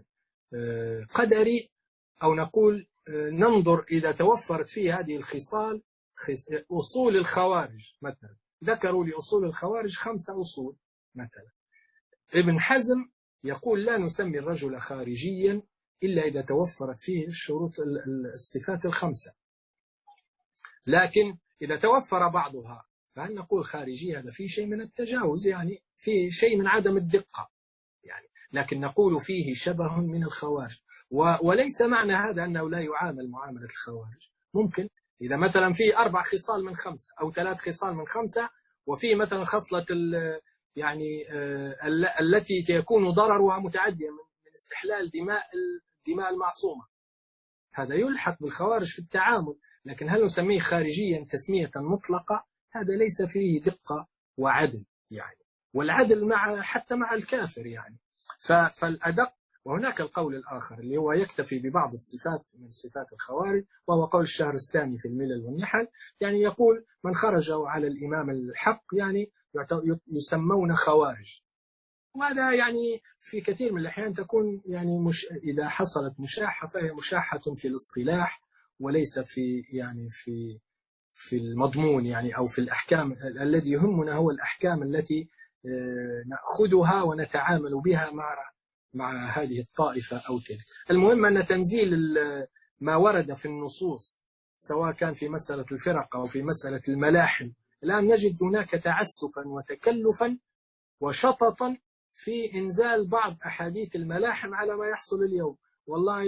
قدري، أو نقول ننظر إذا توفرت فيه هذه الخصال. أصول الخوارج مثلا، ذكروا لأصول الخوارج خمسة أصول مثلا. ابن حزم يقول لا نسمي الرجل خارجيا إلا إذا توفرت فيه الشروط الصفات الخمسة، لكن إذا توفر بعضها فهل نقول خارجي؟ هذا فيه شيء من التجاوز، يعني فيه شيء من عدم الدقة يعني، لكن نقول فيه شبه من الخوارج. وليس معنى هذا أنه لا يعامل معاملة الخوارج. ممكن إذا مثلا فيه أربع خصال من خمسة أو ثلاث خصال من خمسة، وفيه مثلا خصلة يعني التي يكون ضررها متعديا من استحلال دماء الدماء المعصومة، هذا يلحق بالخوارج في التعامل. لكن هل نسميه خارجيا تسمية مطلقة؟ هذا ليس فيه دقة وعدل يعني، والعدل مع حتى مع الكافر يعني. فالأدق، وهناك القول الآخر اللي هو يكتفي ببعض الصفات من صفات الخوارج، وهو قول الشهرستاني في الملل والنحل، يعني يقول من خرجوا على الإمام الحق يعني يسمون خوارج. وهذا يعني في كثير من الأحيان تكون يعني مش إذا حصلت مشاحة فهي مشاحة في الاصطلاح وليس في يعني في في المضمون يعني، أو في الأحكام. الذي يهمنا هو الأحكام التي نأخذها ونتعامل بها مع مع هذه الطائفة أو تلك. المهم أن تنزيل ما ورد في النصوص سواء كان في مسألة الفرق أو في مسألة الملاحم، الآن نجد هناك تعسفا وتكلفا وشططا في إنزال بعض أحاديث الملاحم على ما يحصل اليوم. والله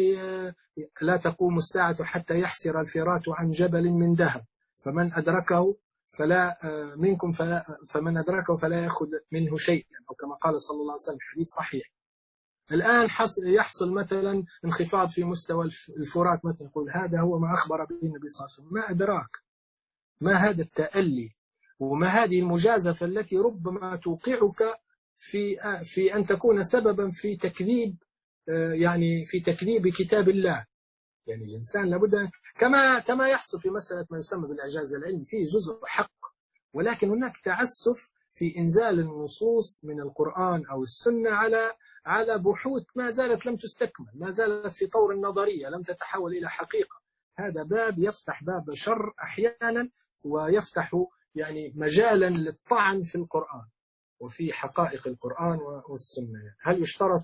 لا تقوم الساعة حتى يحسر الفرات عن جبل من ذهب، فمن أدركه فلا منكم فلا فمن أدركه فلا يأخذ منه شيئا، أو كما قال صلى الله عليه وسلم، حديث صحيح. الآن يحصل مثلا انخفاض في مستوى الفرات مثلا، يقول هذا هو ما أخبر به النبي صلى الله عليه وسلم. ما أدراك؟ ما هذا التألي وما هذه المجازفة التي ربما توقعك في في أن تكون سببا في تكذيب يعني في تكذيب كتاب الله. يعني الإنسان لابد كما كما يحصل في مسألة ما يسمى بالإعجاز العلمي، فيه جزء حق، ولكن هناك تعسف في إنزال النصوص من القرآن أو السنة على على بحوث ما زالت لم تستكمل، ما زالت في طور النظرية لم تتحول إلى حقيقة. هذا باب يفتح باب شر أحيانا، ويفتح يعني مجالا للطعن في القرآن وفي حقائق القرآن والسنة. هل يشترط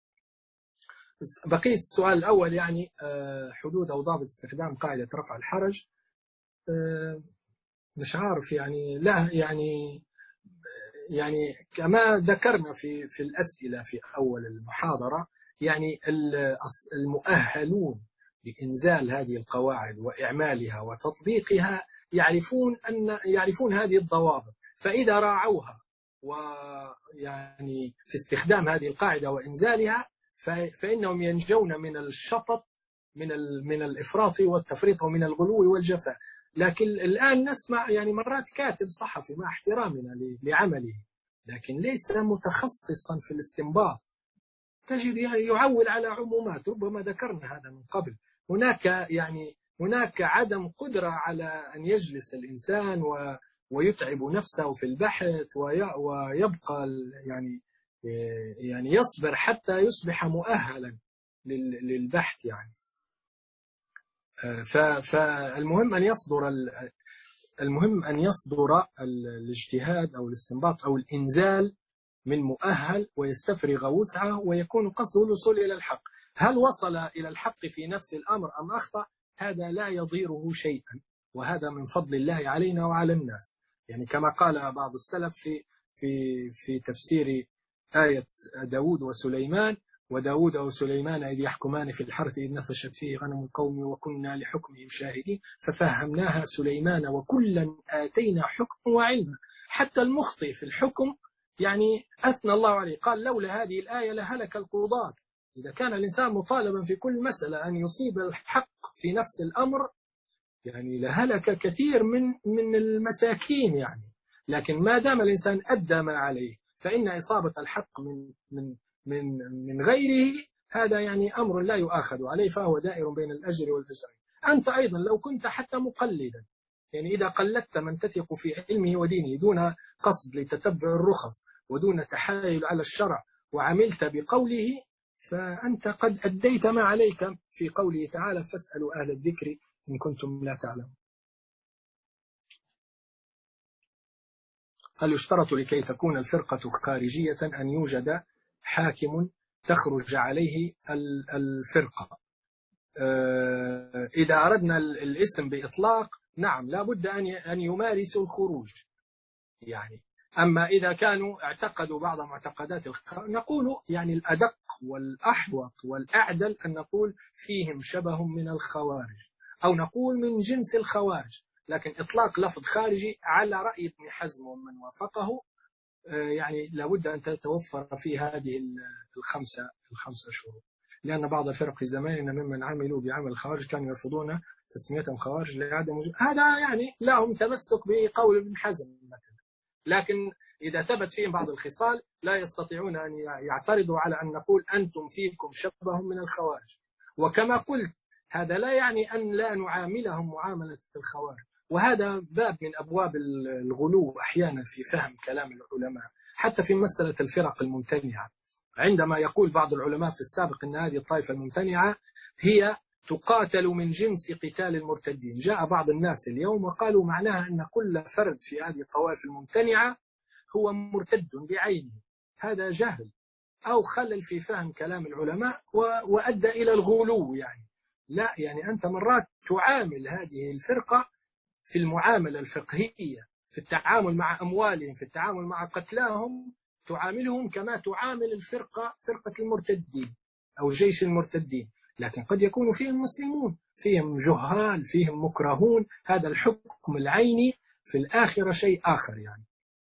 بقية السؤال الأول يعني حدود أو ضابط استخدام قاعدة رفع الحرج؟ مش عارف يعني، لا يعني يعني كما ذكرنا في في الأسئلة في أول المحاضرة، يعني المؤهلون بإنزال هذه القواعد وإعمالها وتطبيقها يعرفون أن يعرفون هذه الضوابط، فإذا راعوها ويعني في استخدام هذه القاعدة وإنزالها فإنهم ينجون من الشطط من من الإفراط والتفريط ومن الغلو والجفاء. لكن الآن نسمع يعني مرات كاتب صحفي مع احترامنا لعمله لكن ليس متخصصا في الاستنباط، تجد يعول على عمومات، ربما ذكرنا هذا من قبل. هناك يعني هناك عدم قدرة على أن يجلس الإنسان و ويتعب نفسه في البحث ويبقى يعني يعني يصبر حتى يصبح مؤهلا للبحث يعني. فالمهم أن يصدر المهم أن يصدر الاجتهاد أو الاستنباط أو الإنزال من مؤهل ويستفرغ وسعه ويكون قصده الوصول إلى الحق. هل وصل إلى الحق في نفس الأمر أم أخطأ؟ هذا لا يضيره شيئا، وهذا من فضل الله علينا وعلى الناس. يعني كما قال بعض السلف في في في تفسير آية داود وسليمان: وداود وسليمان إذ يحكمان في الحرث إذ نفشت فيه غنم القوم وكنا لحكمهم شاهدين ففهمناها سليمان وكلا آتينا حكما وعلما. حتى المخطئ في الحكم يعني أثنى الله عليه، قال: لولا هذه الآية لهلك القضاة. إذا كان الإنسان مطالبا في كل مسألة أن يصيب الحق في نفس الأمر يعني لهلك كثير من من المساكين يعني. لكن ما دام الإنسان أدى ما عليه فإن إصابة الحق من من من من غيره هذا يعني أمر لا يؤاخذ عليه، فهو دائر بين الأجر والأجرين. أنت أيضا لو كنت حتى مقلدا، يعني إذا قلدت من تثق في علمه ودينه دون قصد لتتبع الرخص ودون تحايل على الشرع وعملت بقوله، فأنت قد أديت ما عليك في قوله تعالى: فاسألوا أهل الذكر إن كنتم لا تعلمون. هل يشترط لكي تكون الفرقة خارجية أن يوجد حاكم تخرج عليه الفرقة؟ إذا أردنا الاسم بإطلاق نعم لا بد أن يمارسوا الخروج يعني. أما إذا كانوا اعتقدوا بعض معتقدات الخارج نقول يعني الأدق والأحوط والأعدل أن نقول فيهم شبه من الخوارج أو نقول من جنس الخوارج. لكن إطلاق لفظ خارجي على رأي ابن حزم ومن وافقه يعني لابد أن تتوفر فيه هذه الخمسة الخمسة شروط. لأن بعض الفرق في زماننا ممن عملوا بعمل الخوارج كانوا يرفضون تسميتهم خوارج لعدم وجود هذا، يعني لهم تمسك بقول ابن حزم مثلا. لكن إذا ثبت فيهم بعض الخصال لا يستطيعون أن يعترضوا على أن نقول أنتم فيكم شبه من الخوارج. وكما قلت هذا لا يعني أن لا نعاملهم معاملة الخوارج، وهذا باب من أبواب الغلو أحيانا في فهم كلام العلماء حتى في مسألة الفرق الممتنعة. عندما يقول بعض العلماء في السابق أن هذه الطائفة الممتنعة هي تقاتل من جنس قتال المرتدين، جاء بعض الناس اليوم وقالوا معناها أن كل فرد في هذه الطوائف الممتنعة هو مرتد بعينه. هذا جهل أو خلل في فهم كلام العلماء وأدى إلى الغلو يعني. لا، يعني أنت مرات تعامل هذه الفرقة في المعاملة الفقهية في التعامل مع أموالهم، في التعامل مع قتلاهم، تعاملهم كما تعامل الفرقة فرقة المرتدين أو جيش المرتدين. لكن قد يكون فيهم مسلمون، فيهم جهال، فيهم مكرهون. هذا الحكم العيني في الآخرة شيء آخر يعني.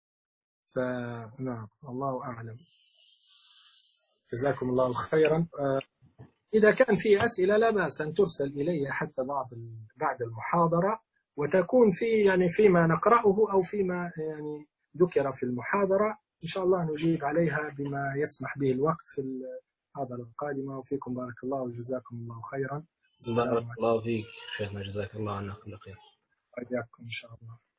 فنعم الله أعلم. جزاكم الله خيرا. إذا كان في أسئلة لا بأس أن ترسل إلي حتى بعد بعد المحاضرة، وتكون في يعني فيما نقرأه أو فيما يعني ذكر في المحاضرة إن شاء الله نجيب عليها بما يسمح به الوقت في المحاضرة القادمة. وفيكم بارك الله وجزاكم الله خيرا. بارك الله فيك شيخنا، جزاك الله عنا كل خير. وإياكم إن شاء الله.